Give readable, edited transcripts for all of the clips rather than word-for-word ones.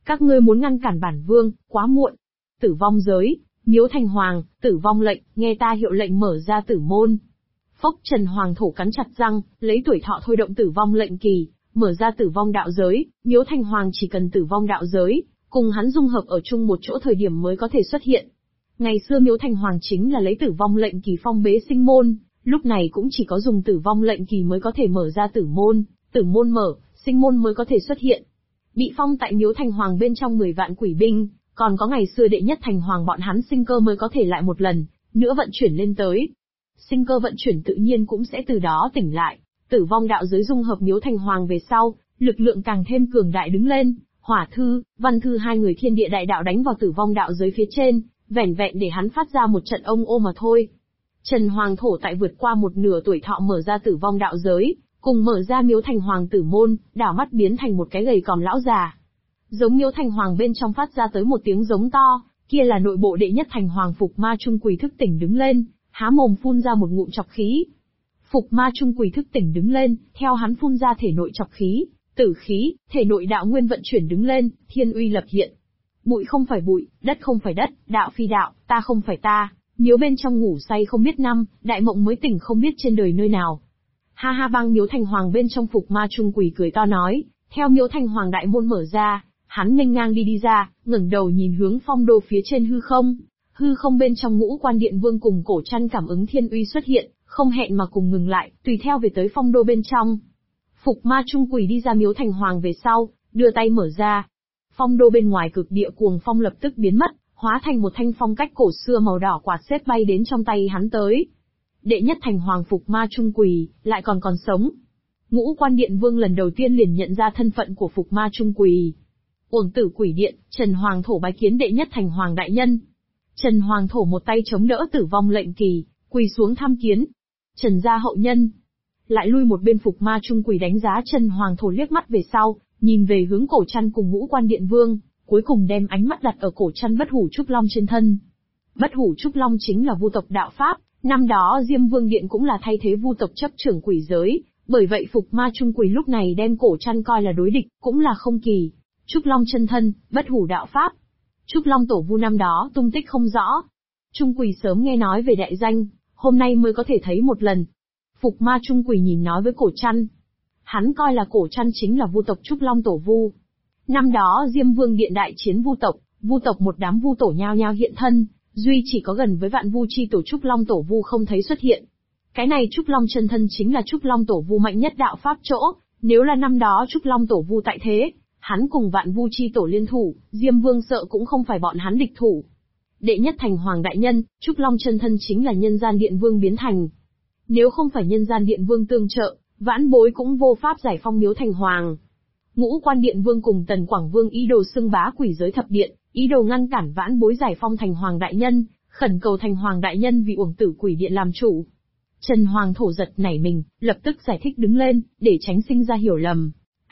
Các ngươi muốn ngăn cản bản vương, quá muộn. Tử vong giới, Miếu Thành Hoàng, tử vong lệnh, nghe ta hiệu lệnh mở ra tử môn. Phốc, Trần Hoàng thổ cắn chặt răng, lấy tuổi thọ thôi động tử vong lệnh kỳ, mở ra tử vong đạo giới, Miếu Thành Hoàng chỉ cần tử vong đạo giới, cùng hắn dung hợp ở chung một chỗ thời điểm mới có thể xuất hiện. Ngày xưa Miếu Thành Hoàng chính là lấy tử vong lệnh kỳ phong bế sinh môn, lúc này cũng chỉ có dùng tử vong lệnh kỳ mới có thể mở ra tử môn mở, sinh môn mới có thể xuất hiện. Bị phong tại Miếu Thành Hoàng bên trong 10 vạn quỷ binh, còn có ngày xưa đệ nhất thành hoàng bọn hắn sinh cơ mới có thể lại một lần nữa vận chuyển lên tới. Sinh cơ vận chuyển tự nhiên cũng sẽ từ đó tỉnh lại. Tử vong đạo giới dung hợp Miếu Thành Hoàng về sau, lực lượng càng thêm cường đại đứng lên. Hỏa Thư, Văn Thư hai người thiên địa đại đạo đánh vào tử vong đạo giới phía trên, vẻn vẹn để hắn phát ra một trận ông ô mà thôi. Trần Hoàng thổ tại vượt qua một nửa tuổi thọ mở ra tử vong đạo giới, cùng mở ra Miếu Thành Hoàng tử môn, đảo mắt biến thành một cái gầy còm lão già. Giống Miếu Thành Hoàng bên trong phát ra tới một tiếng giống to, kia là nội bộ đệ nhất thành hoàng Phục Ma Trung Quỳ thức tỉnh đứng lên, há mồm phun ra một ngụm chọc khí. Phục Ma Trung Quỳ thức tỉnh đứng lên, theo hắn phun ra thể nội chọc khí, tử khí, thể nội đạo nguyên vận chuyển đứng lên, thiên uy lập hiện. Bụi không phải bụi, đất không phải đất, đạo phi đạo, ta không phải ta, miếu bên trong ngủ say không biết năm, đại mộng mới tỉnh không biết trên đời nơi nào. Ha ha, bang Miếu Thành Hoàng bên trong Phục Ma Trung Quỳ cười to nói, theo Miếu Thành Hoàng đại môn mở ra, hắn nghênh ngang đi ra, ngẩng đầu nhìn hướng phong đô phía trên hư không. Hư không bên trong Ngũ Quan Điện Vương cùng Cổ Trăn cảm ứng thiên uy xuất hiện, không hẹn mà cùng ngừng lại, tùy theo về tới phong đô bên trong. Phục Ma Trung Quỳ đi ra Miếu Thành Hoàng về sau, đưa tay mở ra. Phong đô bên ngoài cực địa cuồng phong lập tức biến mất, hóa thành một thanh phong cách cổ xưa màu đỏ quạt xếp bay đến trong tay hắn tới. Đệ nhất thành hoàng Phục Ma Trung Quỳ, lại còn sống. Ngũ Quan Điện Vương lần đầu tiên liền nhận ra thân phận của Phục Ma Trung Quỳ. Uổng Tử Quỷ Điện, Trần Hoàng thổ bái kiến đệ nhất thành hoàng đại nhân. Trần Hoàng thổ một tay chống đỡ tử vong lệnh kỳ, quỳ xuống tham kiến. Trần gia hậu nhân. Lại lui một bên Phục Ma Trung Quỳ đánh giá Trần Hoàng thổ liếc mắt về sau, nhìn về hướng Cổ Trăn cùng Ngũ Quan Điện Vương, cuối cùng đem ánh mắt đặt ở Cổ Trăn Bất Hủ Trúc Long trên thân. Bất Hủ Trúc Long chính là vu tộc đạo pháp, năm đó Diêm Vương Điện cũng là thay thế vu tộc chấp trưởng quỷ giới, bởi vậy Phục Ma Trung Quỳ lúc này đem Cổ Trăn coi là đối địch, cũng là không kỳ. Trúc Long chân thân, bất hủ đạo pháp. Trúc Long tổ vu năm đó tung tích không rõ. Trung Quỳ sớm nghe nói về đại danh, hôm nay mới có thể thấy một lần. Phục Ma Trung Quỳ nhìn nói với Cổ Trăn. Hắn coi là Cổ Trăn chính là vu tộc Trúc Long tổ vu. Năm đó Diêm Vương Điện đại chiến vu tộc một đám vu tổ nhao nhao hiện thân, duy chỉ có gần với vạn vu chi tổ Trúc Long tổ vu không thấy xuất hiện. Cái này Trúc Long chân thân chính là Trúc Long tổ vu mạnh nhất đạo pháp chỗ, nếu là năm đó Trúc Long tổ vu tại thế, hắn cùng vạn vu chi tổ liên thủ, Diêm Vương sợ cũng không phải bọn hắn địch thủ. Đệ nhất thành hoàng đại nhân, Trúc Long chân thân chính là Nhân Gian Điện Vương biến thành. Nếu không phải Nhân Gian Điện Vương tương trợ, vãn bối cũng vô pháp giải phong Miếu Thành Hoàng. Ngũ Quan Điện Vương cùng Tần Quảng Vương ý đồ xưng bá quỷ giới thập điện, ý đồ ngăn cản vãn bối giải phong Thành Hoàng đại nhân, khẩn cầu Thành Hoàng đại nhân vì Uổng Tử Quỷ Điện làm chủ. Trần Hoàng thổ giật nảy mình, lập tức giải thích đứng lên, để tránh sinh ra hiểu lầm.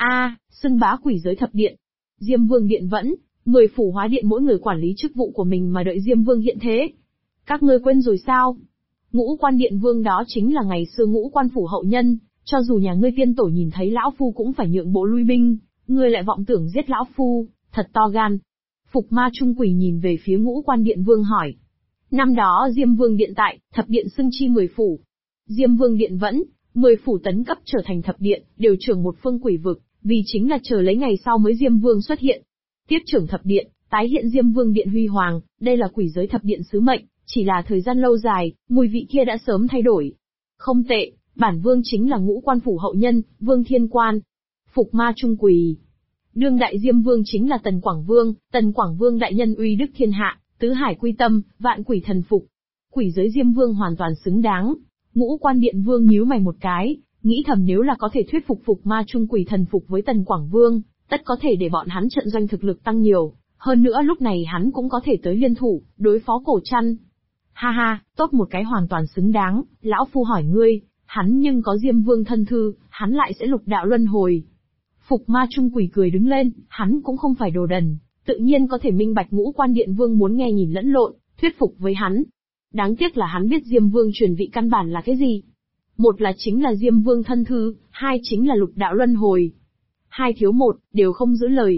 Xưng bá quỷ giới thập điện. Diêm Vương Điện vẫn, 10 phủ hóa điện mỗi người quản lý chức vụ của mình mà đợi Diêm Vương hiện thế. Các ngươi quên rồi sao? Ngũ Quan Điện Vương đó chính là ngày xưa Ngũ Quan phủ hậu nhân, cho dù nhà ngươi tiên tổ nhìn thấy lão phu cũng phải nhượng bộ lui binh, ngươi lại vọng tưởng giết lão phu, thật to gan. Phục Ma Trung Quỳ nhìn về phía Ngũ Quan Điện Vương hỏi. Năm đó Diêm Vương Điện tại, thập điện xưng chi 10 phủ. Diêm Vương Điện vẫn, 10 phủ tấn cấp trở thành thập điện, đều trưởng một phương quỷ vực, vì chính là chờ lấy ngày sau mới Diêm Vương xuất hiện. Tiếp trưởng thập điện, tái hiện Diêm Vương Điện huy hoàng, đây là quỷ giới thập điện sứ mệnh, chỉ là thời gian lâu dài, mùi vị kia đã sớm thay đổi. Không tệ, bản vương chính là Ngũ Quan phủ hậu nhân, Vương Thiên Quan. Phục Ma Trung Quỳ. Đương đại Diêm Vương chính là Tần Quảng Vương đại nhân uy đức thiên hạ, tứ hải quy tâm, vạn quỷ thần phục. Quỷ giới Diêm Vương hoàn toàn xứng đáng. Ngũ Quan Điện Vương nhíu mày một cái, nghĩ thầm nếu là có thể thuyết phục Phục Ma Trung Quỳ thần phục với Tần Quảng Vương, tất có thể để bọn hắn trận doanh thực lực tăng nhiều, hơn nữa lúc này hắn cũng có thể tới liên thủ, đối phó Cổ Trăn. Ha ha, tốt một cái hoàn toàn xứng đáng, lão phu hỏi ngươi, hắn nhưng có Diêm Vương thân thư, hắn lại sẽ lục đạo luân hồi. Phục Ma Trung Quỳ cười đứng lên, hắn cũng không phải đồ đần, tự nhiên có thể minh bạch Ngũ Quan Điện Vương muốn nghe nhìn lẫn lộn, thuyết phục với hắn. Đáng tiếc là hắn biết Diêm Vương truyền vị căn bản là cái gì. Một là chính là Diêm Vương thân thư, hai chính là lục đạo luân hồi. Hai thiếu một, đều không giữ lời.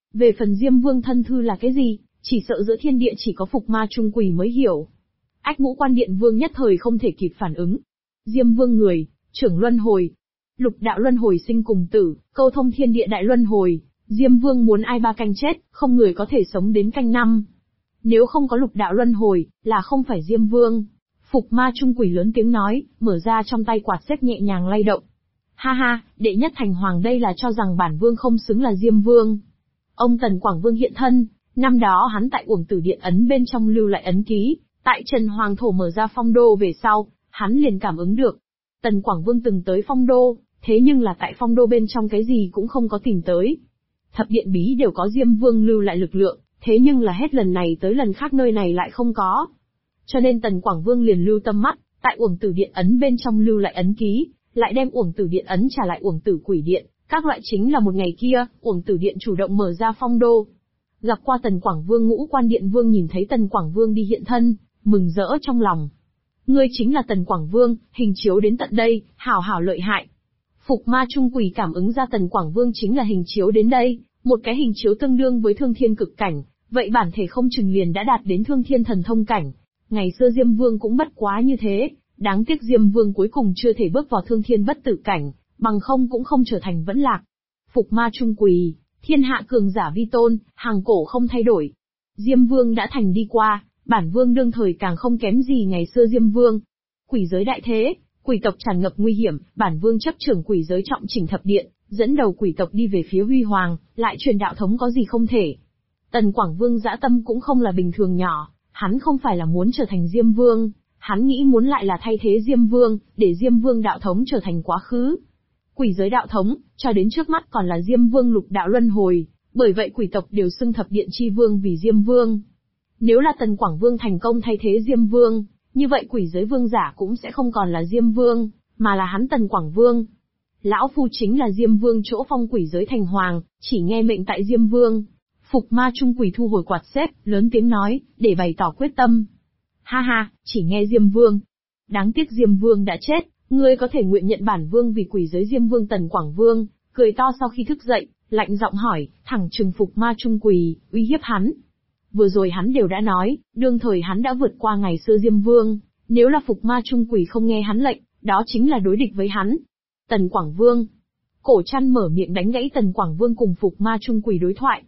Về phần Diêm Vương thân thư là cái gì, chỉ sợ giữa thiên địa chỉ có Phục Ma Trung Quỷ mới hiểu. Ách Ngũ Quan Điện Vương nhất thời không thể kịp phản ứng. Diêm Vương người, trưởng luân hồi. Lục đạo luân hồi sinh cùng tử, câu thông thiên địa đại luân hồi. Diêm Vương muốn ai ba canh chết, không người có thể sống đến canh năm. Nếu không có lục đạo luân hồi, là không phải Diêm Vương. Phục Ma Trung Quỷ lớn tiếng nói, mở ra trong tay quạt xếp nhẹ nhàng lay động. Ha ha, đệ nhất thành hoàng đây là cho rằng bản vương không xứng là Diêm Vương. Ông Tần Quảng Vương hiện thân, năm đó hắn tại Uổng Tử Điện ấn bên trong lưu lại ấn ký, tại Trần Hoàng Thổ mở ra phong đô về sau, hắn liền cảm ứng được. Tần Quảng Vương từng tới phong đô, thế nhưng là tại phong đô bên trong cái gì cũng không có tìm tới. Thập điện bí đều có Diêm Vương lưu lại lực lượng, thế nhưng là hết lần này tới lần khác nơi này lại không có. Cho nên Tần Quảng Vương liền lưu tâm mắt, tại Uổng Tử Điện ấn bên trong lưu lại ấn ký, lại đem Uổng Tử Điện ấn trả lại Uổng Tử Quỷ Điện, các loại chính là một ngày kia, Uổng Tử Điện chủ động mở ra phong đô. Gặp qua Tần Quảng Vương, Ngũ Quan Điện Vương nhìn thấy Tần Quảng Vương đi hiện thân, mừng rỡ trong lòng. Ngươi chính là Tần Quảng Vương, hình chiếu đến tận đây, hảo hảo lợi hại. Phục Ma Trung Quỷ cảm ứng ra Tần Quảng Vương chính là hình chiếu đến đây, một cái hình chiếu tương đương với Thương Thiên cực cảnh, vậy bản thể không chừng liền đã đạt đến Thương Thiên thần thông cảnh. Ngày xưa Diêm Vương cũng bất quá như thế, đáng tiếc Diêm Vương cuối cùng chưa thể bước vào Thương Thiên bất tử cảnh, bằng không cũng không trở thành vẫn lạc. Phục Ma Trung Quỷ, thiên hạ cường giả vi tôn, hàng cổ không thay đổi. Diêm Vương đã thành đi qua, bản Vương đương thời càng không kém gì ngày xưa Diêm Vương. Quỷ giới đại thế, quỷ tộc tràn ngập nguy hiểm, bản Vương chấp trưởng quỷ giới trọng chỉnh thập điện, dẫn đầu quỷ tộc đi về phía huy hoàng, lại truyền đạo thống có gì không thể. Tần Quảng Vương dã tâm cũng không là bình thường nhỏ, hắn không phải là muốn trở thành Diêm Vương, hắn nghĩ muốn lại là thay thế Diêm Vương, để Diêm Vương đạo thống trở thành quá khứ. Quỷ giới đạo thống, cho đến trước mắt còn là Diêm Vương lục đạo luân hồi, bởi vậy quỷ tộc đều xưng thập điện chi vương vì Diêm Vương. Nếu là Tần Quảng Vương thành công thay thế Diêm Vương, như vậy quỷ giới vương giả cũng sẽ không còn là Diêm Vương, mà là hắn Tần Quảng Vương. Lão Phu chính là Diêm Vương chỗ phong quỷ giới thành hoàng, chỉ nghe mệnh tại Diêm Vương. Phục Ma Trung Quỷ thu hồi quạt xếp, lớn tiếng nói, để bày tỏ quyết tâm. Ha ha, chỉ nghe Diêm Vương. Đáng tiếc Diêm Vương đã chết, ngươi có thể nguyện nhận bản Vương vì quỷ giới Diêm Vương. Tần Quảng Vương cười to sau khi thức dậy, lạnh giọng hỏi, thẳng trừng Phục Ma Trung Quỷ, uy hiếp hắn. Vừa rồi hắn đều đã nói, đương thời hắn đã vượt qua ngày xưa Diêm Vương, nếu là Phục Ma Trung Quỷ không nghe hắn lệnh, đó chính là đối địch với hắn. Tần Quảng Vương. Cổ Trăn mở miệng đánh gãy Tần Quảng Vương cùng Phục Ma Trung Quỷ đối thoại.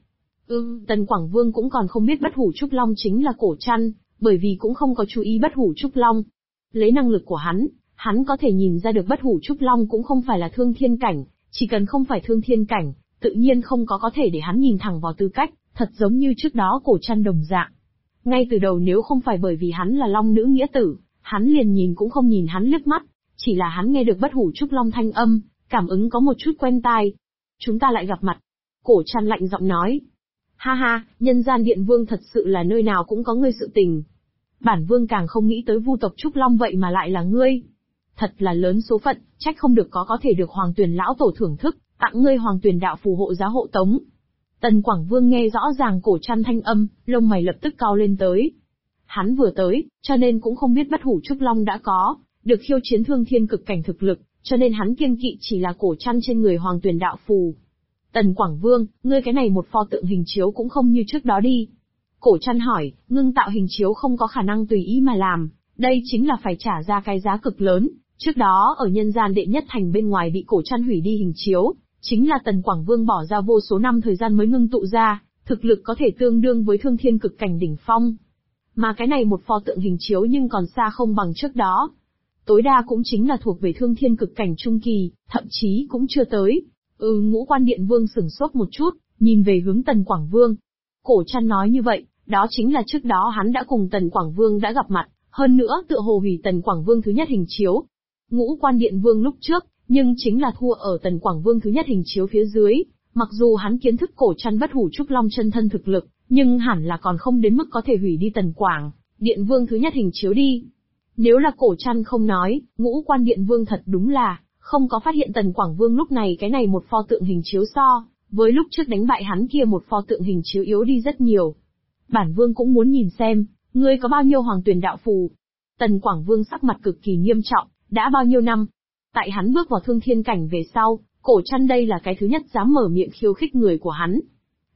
Tần Quảng Vương cũng còn không biết Bất Hủ Trúc Long chính là Cổ Trăn, bởi vì cũng không có chú ý Bất Hủ Trúc Long. Lấy năng lực của hắn có thể nhìn ra được Bất Hủ Trúc Long cũng không phải là Thương Thiên cảnh, chỉ cần không phải Thương Thiên cảnh, tự nhiên không có thể để hắn nhìn thẳng vào tư cách, thật giống như trước đó Cổ Trăn đồng dạng. Ngay từ đầu nếu không phải bởi vì hắn là Long nữ nghĩa tử, hắn liền nhìn cũng không nhìn hắn liếc mắt, chỉ là hắn nghe được Bất Hủ Trúc Long thanh âm, cảm ứng có một chút quen tai. Chúng ta lại gặp mặt. Cổ Trăn lạnh giọng nói. Ha ha, nhân gian điện vương thật sự là nơi nào cũng có ngươi sự tình. Bản Vương càng không nghĩ tới vu tộc Trúc Long vậy mà lại là ngươi. Thật là lớn số phận, trách không được có thể được Hoàng Tuyền lão tổ thưởng thức, tặng ngươi Hoàng Tuyền đạo phù hộ giá hộ tống. Tần Quảng Vương nghe rõ ràng Cổ Trăn thanh âm, lông mày lập tức cau lên tới. Hắn vừa tới, cho nên cũng không biết Bất Hủ Trúc Long đã có được khiêu chiến Thương Thiên cực cảnh thực lực, cho nên hắn kiêng kỵ chỉ là Cổ Trăn trên người Hoàng Tuyền đạo phù. Tần Quảng Vương, ngươi cái này một pho tượng hình chiếu cũng không như trước đó đi. Cổ Trăn hỏi, ngưng tạo hình chiếu không có khả năng tùy ý mà làm, đây chính là phải trả ra cái giá cực lớn. Trước đó ở nhân gian đệ nhất thành bên ngoài bị Cổ Trăn hủy đi hình chiếu, chính là Tần Quảng Vương bỏ ra vô số năm thời gian mới ngưng tụ ra, thực lực có thể tương đương với Thương Thiên cực cảnh đỉnh phong. Mà cái này một pho tượng hình chiếu nhưng còn xa không bằng trước đó. Tối đa cũng chính là thuộc về Thương Thiên cực cảnh trung kỳ, thậm chí cũng chưa tới. Ngũ Quan Điện Vương sửng sốt một chút, nhìn về hướng Tần Quảng Vương. Cổ Trăn nói như vậy, đó chính là trước đó hắn đã cùng Tần Quảng Vương đã gặp mặt, hơn nữa tựa hồ hủy Tần Quảng Vương thứ nhất hình chiếu. Ngũ Quan Điện Vương lúc trước, nhưng chính là thua ở Tần Quảng Vương thứ nhất hình chiếu phía dưới, mặc dù hắn kiến thức Cổ Trăn Bất Hủ Trúc Long chân thân thực lực, nhưng hẳn là còn không đến mức có thể hủy đi Tần Quảng Điện Vương thứ nhất hình chiếu đi. Nếu là Cổ Trăn không nói, Ngũ Quan Điện Vương thật đúng là không có phát hiện Tần Quảng Vương lúc này cái này một pho tượng hình chiếu so với lúc trước đánh bại hắn kia một pho tượng hình chiếu yếu đi rất nhiều. Bản Vương cũng muốn nhìn xem, ngươi có bao nhiêu Hoàng Tuyền đạo phù. Tần Quảng Vương sắc mặt cực kỳ nghiêm trọng, đã bao nhiêu năm? Tại hắn bước vào Thương Thiên cảnh về sau, Cổ Trăn đây là cái thứ nhất dám mở miệng khiêu khích người của hắn.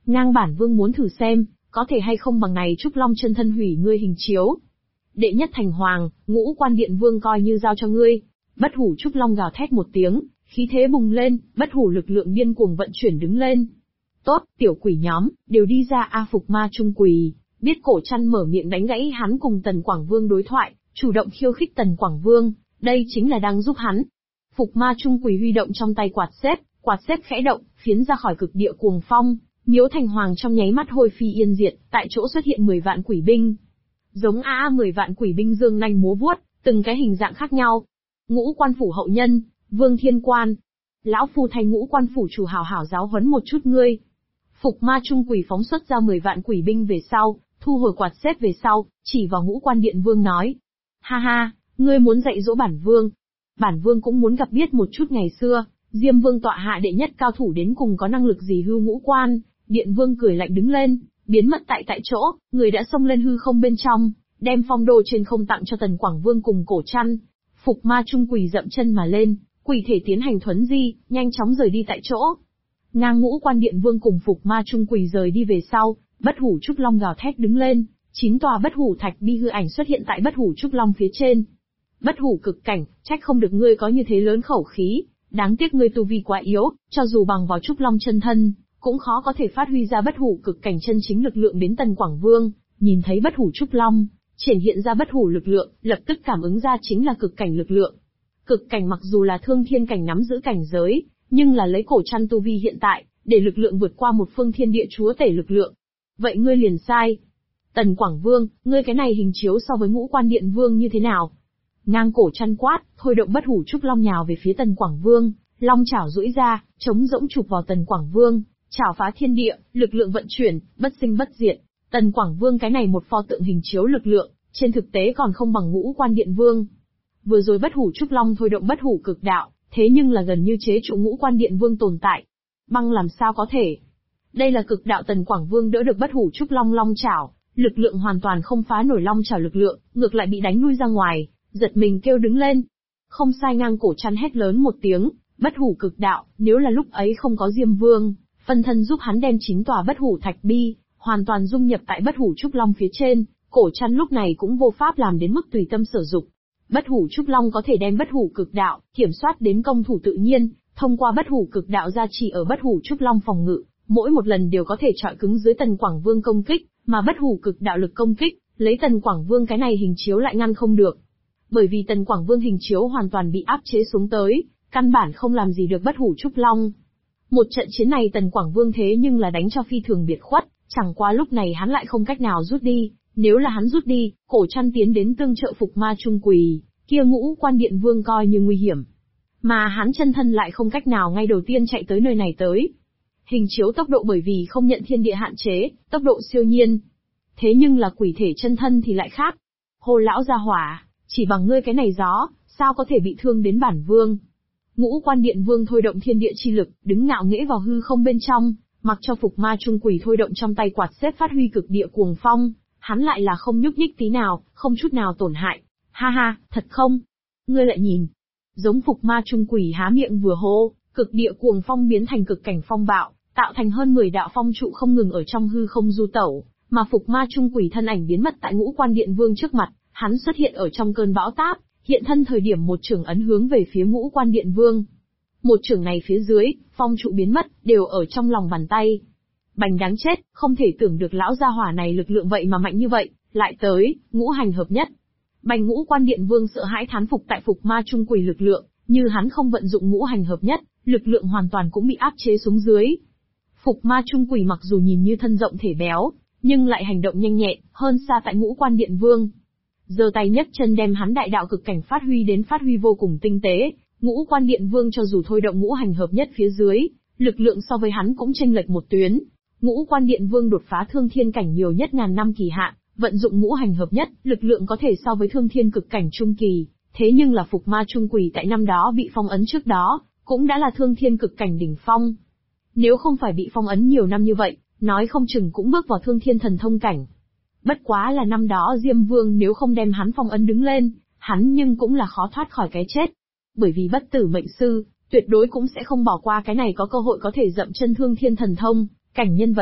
Ngang bản vương muốn thử xem, có thể hay không bằng này Trúc Long chân thân hủy ngươi hình chiếu. Đệ nhất thành hoàng, Ngũ Quan Điện Vương coi như giao cho ngươi. Bất hủ Trúc Long gào thét một tiếng, khí thế bùng lên, bất hủ lực lượng điên cuồng vận chuyển đứng lên. Tốt, tiểu quỷ nhóm, đều đi ra a Phục Ma Trung Quỳ. Biết Cổ Trăn mở miệng đánh gãy hắn cùng Tần Quảng Vương đối thoại, chủ động khiêu khích Tần Quảng Vương, đây chính là đang giúp hắn. Phục Ma Trung Quỳ huy động trong tay quạt xếp khẽ động, phiến ra khỏi cực địa cuồng phong, Miếu Thành Hoàng trong nháy mắt hôi phi yên diệt, tại chỗ xuất hiện 10 vạn quỷ binh. Giống 10 vạn quỷ binh dương nanh múa vuốt, từng cái hình dạng khác nhau. Ngũ Quan Phủ hậu nhân, Vương Thiên Quan. Lão phu thay Ngũ Quan Phủ chủ hảo hảo giáo huấn một chút ngươi. Phục Ma Trung Quỳ phóng xuất ra 10 vạn quỷ binh về sau, thu hồi quạt xếp về sau, chỉ vào Ngũ Quan Điện Vương nói. Ha ha, ngươi muốn dạy dỗ bản vương. Bản vương cũng muốn gặp biết một chút ngày xưa, Diêm Vương tọa hạ đệ nhất cao thủ đến cùng có năng lực gì hư Ngũ Quan. Điện Vương cười lạnh đứng lên, biến mất tại chỗ, người đã xông lên hư không bên trong, đem phong đô trên không tặng cho Tần Quảng Vương cùng Cổ Trăn. Phục Ma Trung Quỳ dậm chân mà lên, quỷ thể tiến hành thuấn di, nhanh chóng rời đi tại chỗ. Ngang Ngũ Quan Điện Vương cùng Phục Ma Trung Quỳ rời đi về sau, bất hủ Trúc Long gào thét đứng lên, 9 tòa bất hủ thạch bi hư ảnh xuất hiện tại bất hủ Trúc Long phía trên. Bất hủ cực cảnh, trách không được ngươi có như thế lớn khẩu khí, đáng tiếc ngươi tu vi quá yếu, cho dù bằng vào Trúc Long chân thân, cũng khó có thể phát huy ra bất hủ cực cảnh chân chính lực lượng đến Tần Quảng Vương, nhìn thấy bất hủ Trúc Long, triển hiện ra bất hủ lực lượng, lập tức cảm ứng ra chính là cực cảnh lực lượng. Cực cảnh mặc dù là thương thiên cảnh nắm giữ cảnh giới, nhưng là lấy Cổ Trăn tu vi hiện tại, để lực lượng vượt qua một phương thiên địa chúa tể lực lượng. Vậy ngươi liền sai. Tần Quảng Vương, ngươi cái này hình chiếu so với Ngũ Quan Điện Vương như thế nào? Ngang Cổ Trăn quát, thôi động bất hủ Trúc Long nhào về phía Tần Quảng Vương, long chảo duỗi ra, chống rỗng chụp vào Tần Quảng Vương, chảo phá thiên địa, lực lượng vận chuyển, bất sinh bất diệt. Tần Quảng Vương cái này một pho tượng hình chiếu lực lượng, trên thực tế còn không bằng Ngũ Quan Điện Vương. Vừa rồi bất hủ Trúc Long thôi động bất hủ cực đạo, thế nhưng là gần như chế trụ Ngũ Quan Điện Vương tồn tại. Băng làm sao có thể? Đây là cực đạo Tần Quảng Vương đỡ được bất hủ Trúc Long long chảo, lực lượng hoàn toàn không phá nổi long chảo lực lượng, ngược lại bị đánh lui ra ngoài, giật mình kêu đứng lên. Không sai. Ngang Cổ Trăn hét lớn một tiếng, bất hủ cực đạo, nếu là lúc ấy không có Diêm Vương, phân thân giúp hắn đem 9 tòa bất hủ thạch bi, hoàn toàn dung nhập tại bất hủ Trúc Long phía trên, Cổ Trăn lúc này cũng vô pháp làm đến mức tùy tâm sở dục. Bất hủ Trúc Long có thể đem bất hủ cực đạo, kiểm soát đến công thủ tự nhiên, thông qua bất hủ cực đạo gia trì ở bất hủ Trúc Long phòng ngự, mỗi một lần đều có thể chọi cứng dưới Tần Quảng Vương công kích, mà bất hủ cực đạo lực công kích, lấy Tần Quảng Vương cái này hình chiếu lại ngăn không được. Bởi vì Tần Quảng Vương hình chiếu hoàn toàn bị áp chế xuống tới, căn bản không làm gì được bất hủ Trúc Long. Một trận chiến này Tần Quảng Vương thế nhưng là đánh cho phi thường biệt khuất, chẳng qua lúc này hắn lại không cách nào rút đi, nếu là hắn rút đi, Cổ Trăn tiến đến tương trợ Phục Ma Trung Quỳ, kia Ngũ Quan Điện Vương coi như nguy hiểm. Mà hắn chân thân lại không cách nào ngay đầu tiên chạy tới nơi này tới. Hình chiếu tốc độ bởi vì không nhận thiên địa hạn chế, tốc độ siêu nhiên. Thế nhưng là quỷ thể chân thân thì lại khác. Hồ lão gia hỏa, chỉ bằng ngươi cái này gió, sao có thể bị thương đến bản vương? Ngũ Quan Điện Vương thôi động thiên địa chi lực, đứng ngạo nghễ vào hư không bên trong, mặc cho Phục Ma Trung Quỳ thôi động trong tay quạt xếp phát huy cực địa cuồng phong, hắn lại là không nhúc nhích tí nào, không chút nào tổn hại. Ha ha, thật không? Ngươi lại nhìn. Giống Phục Ma Trung Quỳ há miệng vừa hô, cực địa cuồng phong biến thành cực cảnh phong bạo, tạo thành hơn 10 đạo phong trụ không ngừng ở trong hư không du tẩu, mà Phục Ma Trung Quỳ thân ảnh biến mất tại Ngũ Quan Điện Vương trước mặt, hắn xuất hiện ở trong cơn bão táp, hiện thân thời điểm một chưởng ấn hướng về phía Ngũ Quan Điện Vương. Một chưởng này phía dưới, phong trụ biến mất, đều ở trong lòng bàn tay. Bành đáng chết, không thể tưởng được lão gia hỏa này lực lượng vậy mà mạnh như vậy, lại tới, ngũ hành hợp nhất. Bành Ngũ Quan Điện Vương sợ hãi thán phục tại Phục Ma Trung Quỳ lực lượng, như hắn không vận dụng ngũ hành hợp nhất, lực lượng hoàn toàn cũng bị áp chế xuống dưới. Phục Ma Trung Quỳ mặc dù nhìn như thân rộng thể béo, nhưng lại hành động nhanh nhẹn, hơn xa tại Ngũ Quan Điện Vương. Giơ tay nhấc chân đem hắn đại đạo cực cảnh phát huy vô cùng tinh tế, Ngũ Quan Điện Vương cho dù thôi động ngũ hành hợp nhất phía dưới, lực lượng so với hắn cũng chênh lệch một tuyến. Ngũ Quan Điện Vương đột phá thương thiên cảnh nhiều nhất ngàn năm kỳ hạn, vận dụng ngũ hành hợp nhất, lực lượng có thể so với thương thiên cực cảnh trung kỳ, thế nhưng là Phục Ma Trung Quỳ tại năm đó bị phong ấn trước đó, cũng đã là thương thiên cực cảnh đỉnh phong. Nếu không phải bị phong ấn nhiều năm như vậy, nói không chừng cũng bước vào thương thiên thần thông cảnh. Bất quá là năm đó Diêm Vương nếu không đem hắn phong ấn đứng lên, hắn nhưng cũng là khó thoát khỏi cái chết. Bởi vì bất tử mệnh sư, tuyệt đối cũng sẽ không bỏ qua cái này có cơ hội có thể dậm chân thương thiên thần thông, cảnh nhân vật.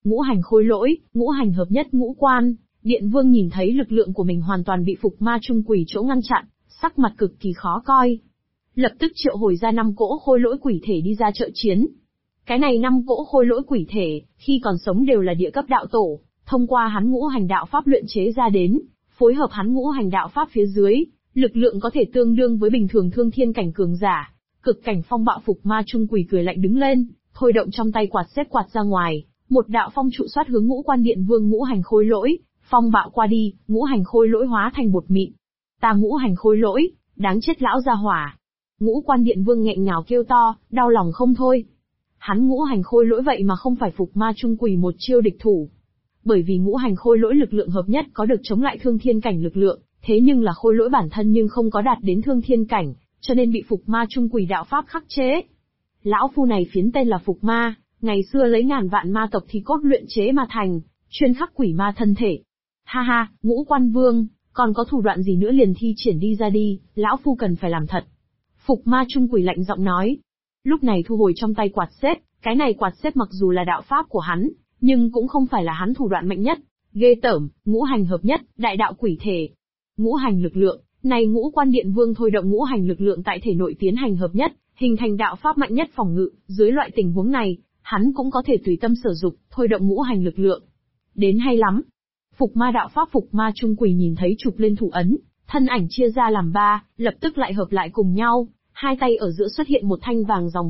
Ngũ hành khôi lỗi, ngũ hành hợp nhất ngũ quan, Điện Vương nhìn thấy lực lượng của mình hoàn toàn bị Phục Ma Chung Quỷ chỗ ngăn chặn, sắc mặt cực kỳ khó coi. Lập tức triệu hồi ra 5 cỗ khôi lỗi quỷ thể đi ra trợ chiến. Cái này 5 cỗ khôi lỗi quỷ thể, khi còn sống đều là địa cấp đạo tổ, thông qua hắn ngũ hành đạo pháp luyện chế ra đến, phối hợp hắn ngũ hành đạo pháp phía dưới, lực lượng có thể tương đương với bình thường thương thiên cảnh cường giả. Cực cảnh phong bạo Phục Ma Chung Quỷ cười lạnh đứng lên, thôi động trong tay quạt xếp quạt ra ngoài, một đạo phong trụ xoát hướng Ngũ Quan Điện Vương ngũ hành khôi lỗi, phong bạo qua đi, ngũ hành khôi lỗi hóa thành bột mịn. Ta ngũ hành khôi lỗi, đáng chết lão gia hỏa. Ngũ Quan Điện Vương nghẹn ngào kêu to, đau lòng không thôi. Hắn ngũ hành khôi lỗi vậy mà không phải Phục Ma Chung Quỷ một chiêu địch thủ. Bởi vì ngũ hành khôi lỗi lực lượng hợp nhất có được chống lại thương thiên cảnh lực lượng, thế nhưng là khôi lỗi bản thân nhưng không có đạt đến thương thiên cảnh, cho nên bị Phục Ma Chung Quỷ đạo pháp khắc chế. Lão phu này phiến tên là Phục Ma, ngày xưa lấy ngàn vạn ma tộc thì cốt luyện chế mà thành, chuyên khắc quỷ ma thân thể. Ha ha, Ngũ Quan Vương, còn có thủ đoạn gì nữa liền thi triển đi ra đi, lão phu cần phải làm thật. Phục Ma Chung Quỷ lạnh giọng nói. Lúc này thu hồi trong tay quạt xếp, cái này quạt xếp mặc dù là đạo pháp của hắn, nhưng cũng không phải là hắn thủ đoạn mạnh nhất. Ghê tởm, ngũ hành hợp nhất, đại đạo quỷ thể. Ngũ hành lực lượng, này Ngũ Quan Điện Vương thôi động ngũ hành lực lượng tại thể nội tiến hành hợp nhất, hình thành đạo pháp mạnh nhất phòng ngự, dưới loại tình huống này, hắn cũng có thể tùy tâm sử dụng, thôi động ngũ hành lực lượng. Đến hay lắm. Phục Ma đạo pháp Phục Ma Chung Quỷ nhìn thấy chụp lên thủ ấn, thân ảnh chia ra làm 3, lập tức lại hợp lại cùng nhau, hai tay ở giữa xuất hiện một thanh vàng dòng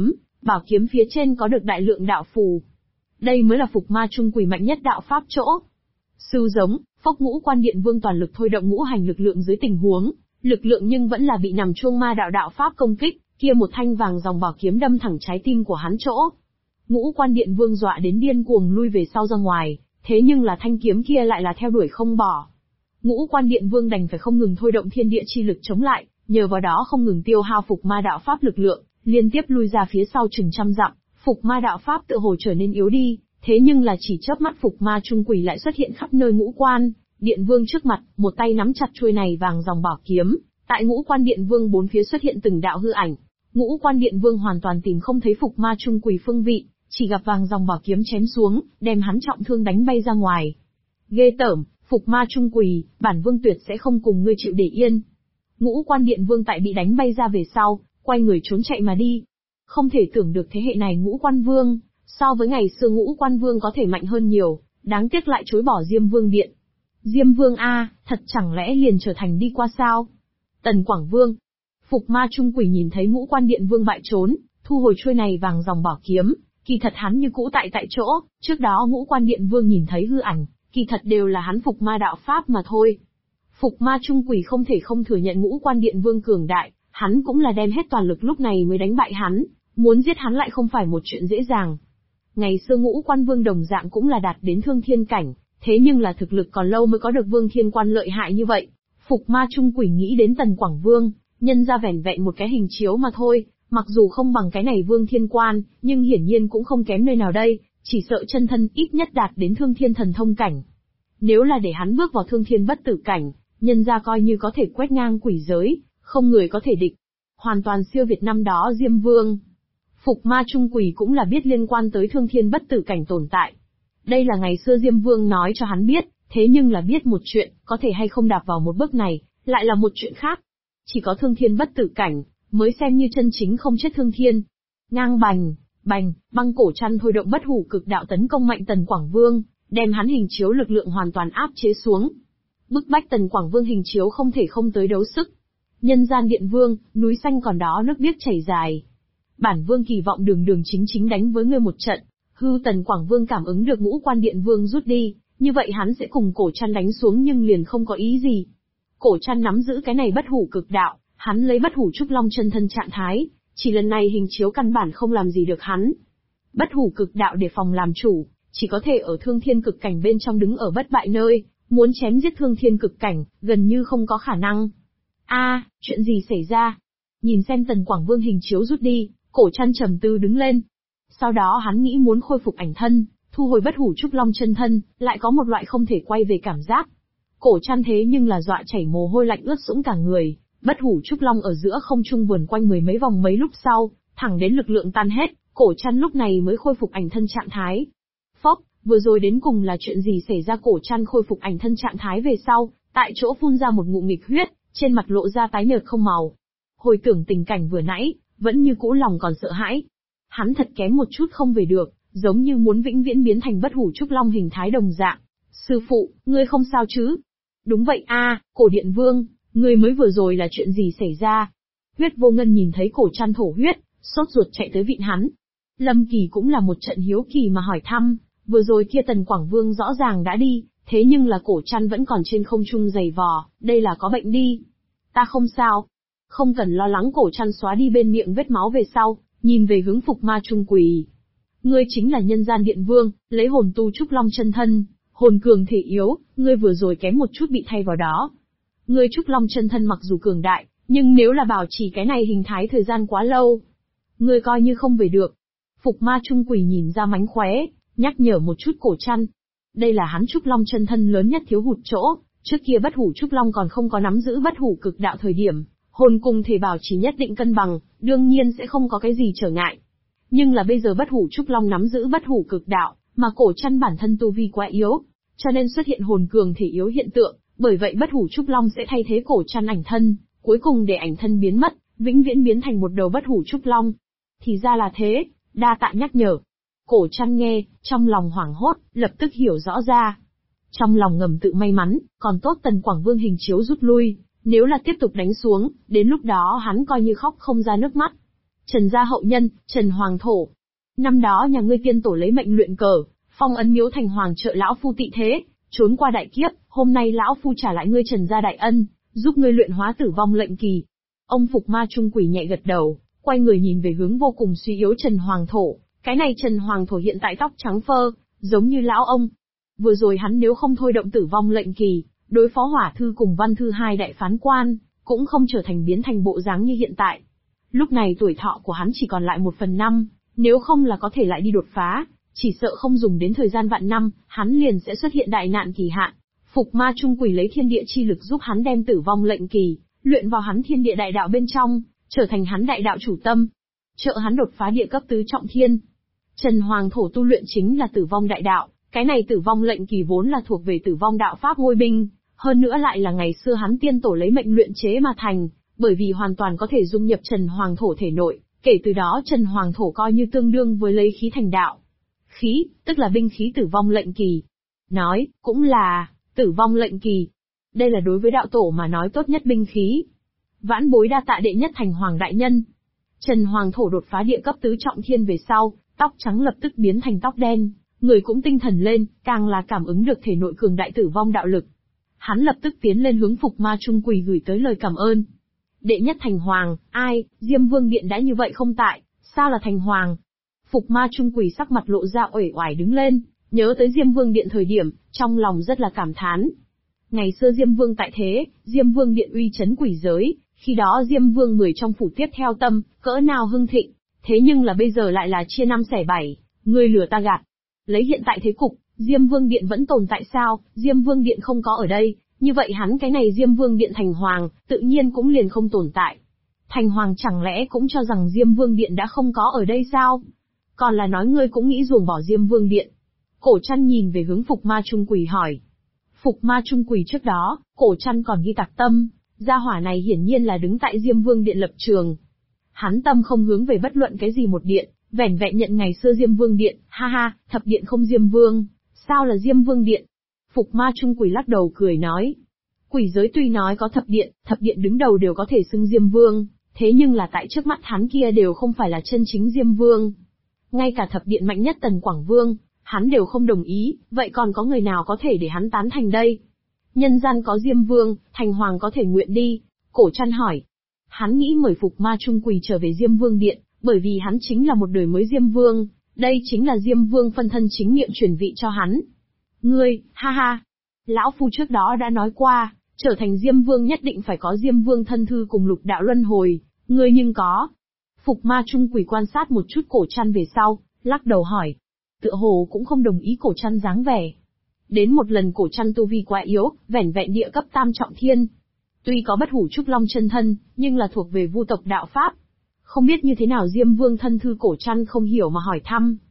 bảo kiếm phía trên có được đại lượng đạo phù. Đây mới là Phục Ma Chung Quỷ mạnh nhất đạo pháp chỗ. Sư giống, Phốc Ngũ Quan Điện Vương toàn lực thôi động ngũ hành lực lượng dưới tình huống, lực lượng nhưng vẫn là bị nằm chuông ma đạo pháp công kích, kia một thanh vàng dòng bảo kiếm đâm thẳng trái tim của hắn chỗ. Ngũ Quan Điện Vương dọa đến điên cuồng lui về sau ra ngoài, thế nhưng là thanh kiếm kia lại là theo đuổi không bỏ. Ngũ Quan Điện Vương đành phải không ngừng thôi động thiên địa chi lực chống lại, nhờ vào đó không ngừng tiêu hao Phục Ma đạo pháp lực lượng, liên tiếp lui ra phía sau chừng trăm dặm, Phục Ma đạo pháp tựa hồ trở nên yếu đi, thế nhưng là chỉ chớp mắt Phục Ma Chung Quỷ lại xuất hiện khắp nơi Ngũ Quan Điện Vương trước mặt, một tay nắm chặt chuôi này vàng dòng bảo kiếm, tại Ngũ Quan Điện Vương bốn phía xuất hiện từng đạo hư ảnh. Ngũ Quan Điện Vương hoàn toàn tìm không thấy Phục Ma Chung Quỷ phương vị, chỉ gặp vàng dòng bảo kiếm chém xuống, đem hắn trọng thương đánh bay ra ngoài. Ghê tởm, Phục Ma Chung Quỷ, bản vương tuyệt sẽ không cùng ngươi chịu để yên. Ngũ Quan Điện Vương tại bị đánh bay ra về sau, quay người trốn chạy mà đi. Không thể tưởng được thế hệ này Ngũ Quan Vương, so với ngày xưa Ngũ Quan Vương có thể mạnh hơn nhiều, đáng tiếc lại chối bỏ Diêm Vương điện. Diêm Vương a, thật chẳng lẽ liền trở thành đi qua sao? Tần Quảng Vương. Phục Ma Chung Quỷ nhìn thấy Ngũ Quan Điện Vương bại trốn, thu hồi chuôi này vàng dòng bảo kiếm, kỳ thật hắn như cũ tại chỗ, trước đó Ngũ Quan Điện Vương nhìn thấy hư ảnh, kỳ thật đều là hắn Phục Ma đạo pháp mà thôi. Phục Ma Chung Quỷ không thể không thừa nhận Ngũ Quan Điện Vương cường đại, hắn cũng là đem hết toàn lực lúc này mới đánh bại hắn, muốn giết hắn lại không phải một chuyện dễ dàng. Ngày xưa Ngũ Quan Vương đồng dạng cũng là đạt đến thương thiên cảnh, thế nhưng là thực lực còn lâu mới có được Vương Thiên Quan lợi hại như vậy. Phục Ma Chung Quỷ nghĩ đến Tần Quảng Vương, nhân ra vẻn vẹn một cái hình chiếu mà thôi, mặc dù không bằng cái này Vương Thiên Quan, nhưng hiển nhiên cũng không kém nơi nào đây, chỉ sợ chân thân ít nhất đạt đến thương thiên thần thông cảnh. Nếu là để hắn bước vào thương thiên bất tử cảnh, nhân ra coi như có thể quét ngang quỷ giới, không người có thể địch. Hoàn toàn siêu việt năm đó Diêm Vương. Phục Ma Chung Quỷ cũng là biết liên quan tới thương thiên bất tử cảnh tồn tại. Đây là ngày xưa Diêm Vương nói cho hắn biết, thế nhưng là biết một chuyện, có thể hay không đạp vào một bước này, lại là một chuyện khác. Chỉ có thương thiên bất tử cảnh, mới xem như chân chính không chết thương thiên. Ngang bành, băng cổ chăn thôi động bất hủ cực đạo tấn công mạnh Tần Quảng Vương, đem hắn hình chiếu lực lượng hoàn toàn áp chế xuống. Bức bách Tần Quảng Vương hình chiếu không thể không tới đấu sức. Nhân gian Điện Vương, núi xanh còn đó nước biếc chảy dài. Bản vương kỳ vọng đường chính đánh với ngươi một trận. Hư Tần Quảng Vương cảm ứng được Ngũ Quan Điện Vương rút đi, như vậy hắn sẽ cùng cổ chăn đánh xuống nhưng liền không có ý gì. Cổ chăn nắm giữ cái này bất hủ cực đạo, hắn lấy bất hủ trúc long chân thân trạng thái, chỉ lần này hình chiếu căn bản không làm gì được hắn. Bất hủ cực đạo để phòng làm chủ, chỉ có thể ở thương thiên cực cảnh bên trong đứng ở bất bại nơi, muốn chém giết thương thiên cực cảnh, gần như không có khả năng. Chuyện gì xảy ra? Nhìn xem Tần Quảng Vương hình chiếu rút đi, cổ chăn trầm tư đứng lên. Sau đó hắn nghĩ muốn khôi phục ảnh thân, thu hồi bất hủ trúc long chân thân, lại có một loại không thể quay về cảm giác. Cổ chăn thế nhưng là dọa chảy mồ hôi lạnh ướt sũng cả người, bất hủ trúc long ở giữa không trung vườn quanh mười mấy vòng mấy lúc sau, thẳng đến lực lượng tan hết, cổ chăn lúc này mới khôi phục ảnh thân trạng thái. Phốc, vừa rồi đến cùng là chuyện gì xảy ra? Cổ Trăn khôi phục ảnh thân trạng thái về sau, tại chỗ phun ra một ngụm nghịch huyết, trên mặt lộ ra tái nhợt không màu. Hồi tưởng tình cảnh vừa nãy, vẫn như cũ lòng còn sợ hãi. Hắn thật kém một chút không về được, giống như muốn vĩnh viễn biến thành bất hủ trúc long hình thái đồng dạng. Sư phụ, ngươi không sao chứ? Đúng vậy a, Cổ Điện Vương, ngươi mới vừa rồi là chuyện gì xảy ra? Huyết Vô Ngân nhìn thấy Cổ Trăn thổ huyết, sốt ruột chạy tới vịn hắn. Lâm Kỳ cũng là một trận hiếu kỳ mà hỏi thăm, vừa rồi kia Tần Quảng Vương rõ ràng đã đi, thế nhưng là Cổ Trăn vẫn còn trên không trung giày vò, đây là có bệnh đi. Ta không sao. Không cần lo lắng. Cổ Trăn xóa đi bên miệng vết máu về sau, nhìn về hướng Phục Ma Trung Quỳ. Ngươi chính là Nhân Gian Điện Vương, lấy hồn tu trúc long chân thân, hồn cường thể yếu, ngươi vừa rồi kém một chút bị thay vào đó. Ngươi trúc long chân thân mặc dù cường đại, nhưng nếu là bảo trì cái này hình thái thời gian quá lâu, ngươi coi như không về được. Phục Ma Trung Quỳ nhìn ra mánh khóe, nhắc nhở một chút Cổ Trăn. Đây là hắn trúc long chân thân lớn nhất thiếu hụt chỗ, trước kia bất hủ trúc long còn không có nắm giữ bất hủ cực đạo thời điểm, hồn cùng thể bảo trì nhất định cân bằng, đương nhiên sẽ không có cái gì trở ngại. Nhưng là bây giờ bất hủ trúc long nắm giữ bất hủ cực đạo, mà Cổ Trăn bản thân tu vi quá yếu, cho nên xuất hiện hồn cường thể yếu hiện tượng, bởi vậy bất hủ trúc long sẽ thay thế Cổ Trăn ảnh thân, cuối cùng để ảnh thân biến mất, vĩnh viễn biến thành một đầu bất hủ trúc long. Thì ra là thế, đa tạ nhắc nhở. Cổ Trăn nghe, trong lòng hoảng hốt, lập tức hiểu rõ ra. Trong lòng ngầm tự may mắn, còn tốt Tần Quảng Vương hình chiếu rút lui, nếu là tiếp tục đánh xuống, đến lúc đó hắn coi như khóc không ra nước mắt. Trần gia hậu nhân, Trần Hoàng Thổ. Năm đó nhà ngươi tiên tổ lấy mệnh luyện cờ, phong ấn Miếu Thành Hoàng trợ lão phu tị thế, trốn qua đại kiếp, hôm nay lão phu trả lại ngươi Trần gia đại ân, giúp ngươi luyện hóa tử vong lệnh kỳ. Ông Phục Ma Trung Quỳ nhẹ gật đầu, quay người nhìn về hướng vô cùng suy yếu Trần Hoàng Thổ. Cái này Trần Hoàng Thổ hiện tại tóc trắng phơ, giống như lão ông. Vừa rồi hắn nếu không thôi động tử vong lệnh kỳ, đối phó Hỏa Thư cùng Văn Thư hai đại phán quan, cũng không trở thành biến thành bộ dáng như hiện tại. Lúc này tuổi thọ của hắn chỉ còn lại 1/5, nếu không là có thể lại đi đột phá, chỉ sợ không dùng đến thời gian vạn năm, hắn liền sẽ xuất hiện đại nạn kỳ hạn. Phục Ma Trung Quỳ lấy thiên địa chi lực giúp hắn đem tử vong lệnh kỳ, luyện vào hắn thiên địa đại đạo bên trong, trở thành hắn đại đạo chủ tâm, trợ hắn đột phá địa cấp tứ trọng thiên. Trần Hoàng Thổ tu luyện chính là tử vong đại đạo, cái này tử vong lệnh kỳ vốn là thuộc về tử vong đạo pháp ngôi binh, hơn nữa lại là ngày xưa hắn tiên tổ lấy mệnh luyện chế mà thành, bởi vì hoàn toàn có thể dung nhập Trần Hoàng Thổ thể nội, kể từ đó Trần Hoàng Thổ coi như tương đương với lấy khí thành đạo. Khí, tức là binh khí tử vong lệnh kỳ. Nói, cũng là, tử vong lệnh kỳ. Đây là đối với đạo tổ mà nói tốt nhất binh khí. Vãn bối đa tạ đệ nhất Thành Hoàng đại nhân. Trần Hoàng Thổ đột phá địa cấp tứ trọng thiên về sau, tóc trắng lập tức biến thành tóc đen, người cũng tinh thần lên, càng là cảm ứng được thể nội cường đại tử vong đạo lực. Hắn lập tức tiến lên hướng Phục Ma Trung Quỳ gửi tới lời cảm ơn. Đệ nhất Thành Hoàng, ai, Diêm Vương Điện đã như vậy không tại, sao là Thành Hoàng? Phục Ma Trung Quỳ sắc mặt lộ ra uể oải đứng lên, nhớ tới Diêm Vương Điện thời điểm, trong lòng rất là cảm thán. Ngày xưa Diêm Vương tại thế, Diêm Vương Điện uy chấn quỷ giới, khi đó Diêm Vương 10 trong phủ tiếp theo tâm, cỡ nào hưng thịnh, thế nhưng là bây giờ lại là chia năm xẻ bảy, ngươi lừa ta gạt. Lấy hiện tại thế cục, Diêm Vương Điện vẫn tồn tại sao? Diêm Vương Điện không có ở đây, như vậy hắn cái này Diêm Vương Điện Thành Hoàng, tự nhiên cũng liền không tồn tại. Thành Hoàng chẳng lẽ cũng cho rằng Diêm Vương Điện đã không có ở đây sao? Còn là nói ngươi cũng nghĩ ruồng bỏ Diêm Vương Điện? Cổ Trăn nhìn về hướng Phục Ma Trung Quỳ hỏi. Phục Ma Trung Quỳ trước đó, Cổ Trăn còn ghi tạc tâm, gia hỏa này hiển nhiên là đứng tại Diêm Vương Điện lập trường. Hắn tâm không hướng về bất luận cái gì một điện, vẻn vẹn nhận ngày xưa Diêm Vương Điện, ha ha, thập điện không Diêm Vương, sao là Diêm Vương Điện? Phục Ma Trung Quỳ lắc đầu cười nói. Quỷ giới tuy nói có thập điện đứng đầu đều có thể xưng Diêm Vương, thế nhưng là tại trước mắt hắn kia đều không phải là chân chính Diêm Vương. Ngay cả thập điện mạnh nhất Tần Quảng Vương, hắn đều không đồng ý, vậy còn có người nào có thể để hắn tán thành đây? Nhân gian có Diêm Vương, Thành Hoàng có thể nguyện đi. Cổ Trăn hỏi. Hắn nghĩ mời Phục Ma Trung Quỳ trở về Diêm Vương Điện, bởi vì hắn chính là một đời mới Diêm Vương, đây chính là Diêm Vương phân thân chính miệng truyền vị cho hắn. Ngươi, ha ha. Lão Phu trước đó đã nói qua, trở thành Diêm Vương nhất định phải có Diêm Vương thân thư cùng lục đạo luân hồi, ngươi nhưng có. Phục Ma Trung Quỳ quan sát một chút Cổ Trăn về sau, lắc đầu hỏi. Tựa hồ cũng không đồng ý Cổ Trăn dáng vẻ. Đến một lần Cổ Trăn tu vi quá yếu, vẻn vẹn địa cấp tam trọng thiên. Tuy có bất hủ trúc long chân thân, nhưng là thuộc về vu tộc đạo pháp. Không biết như thế nào Diêm Vương thân thư Cổ Trăn không hiểu mà hỏi thăm.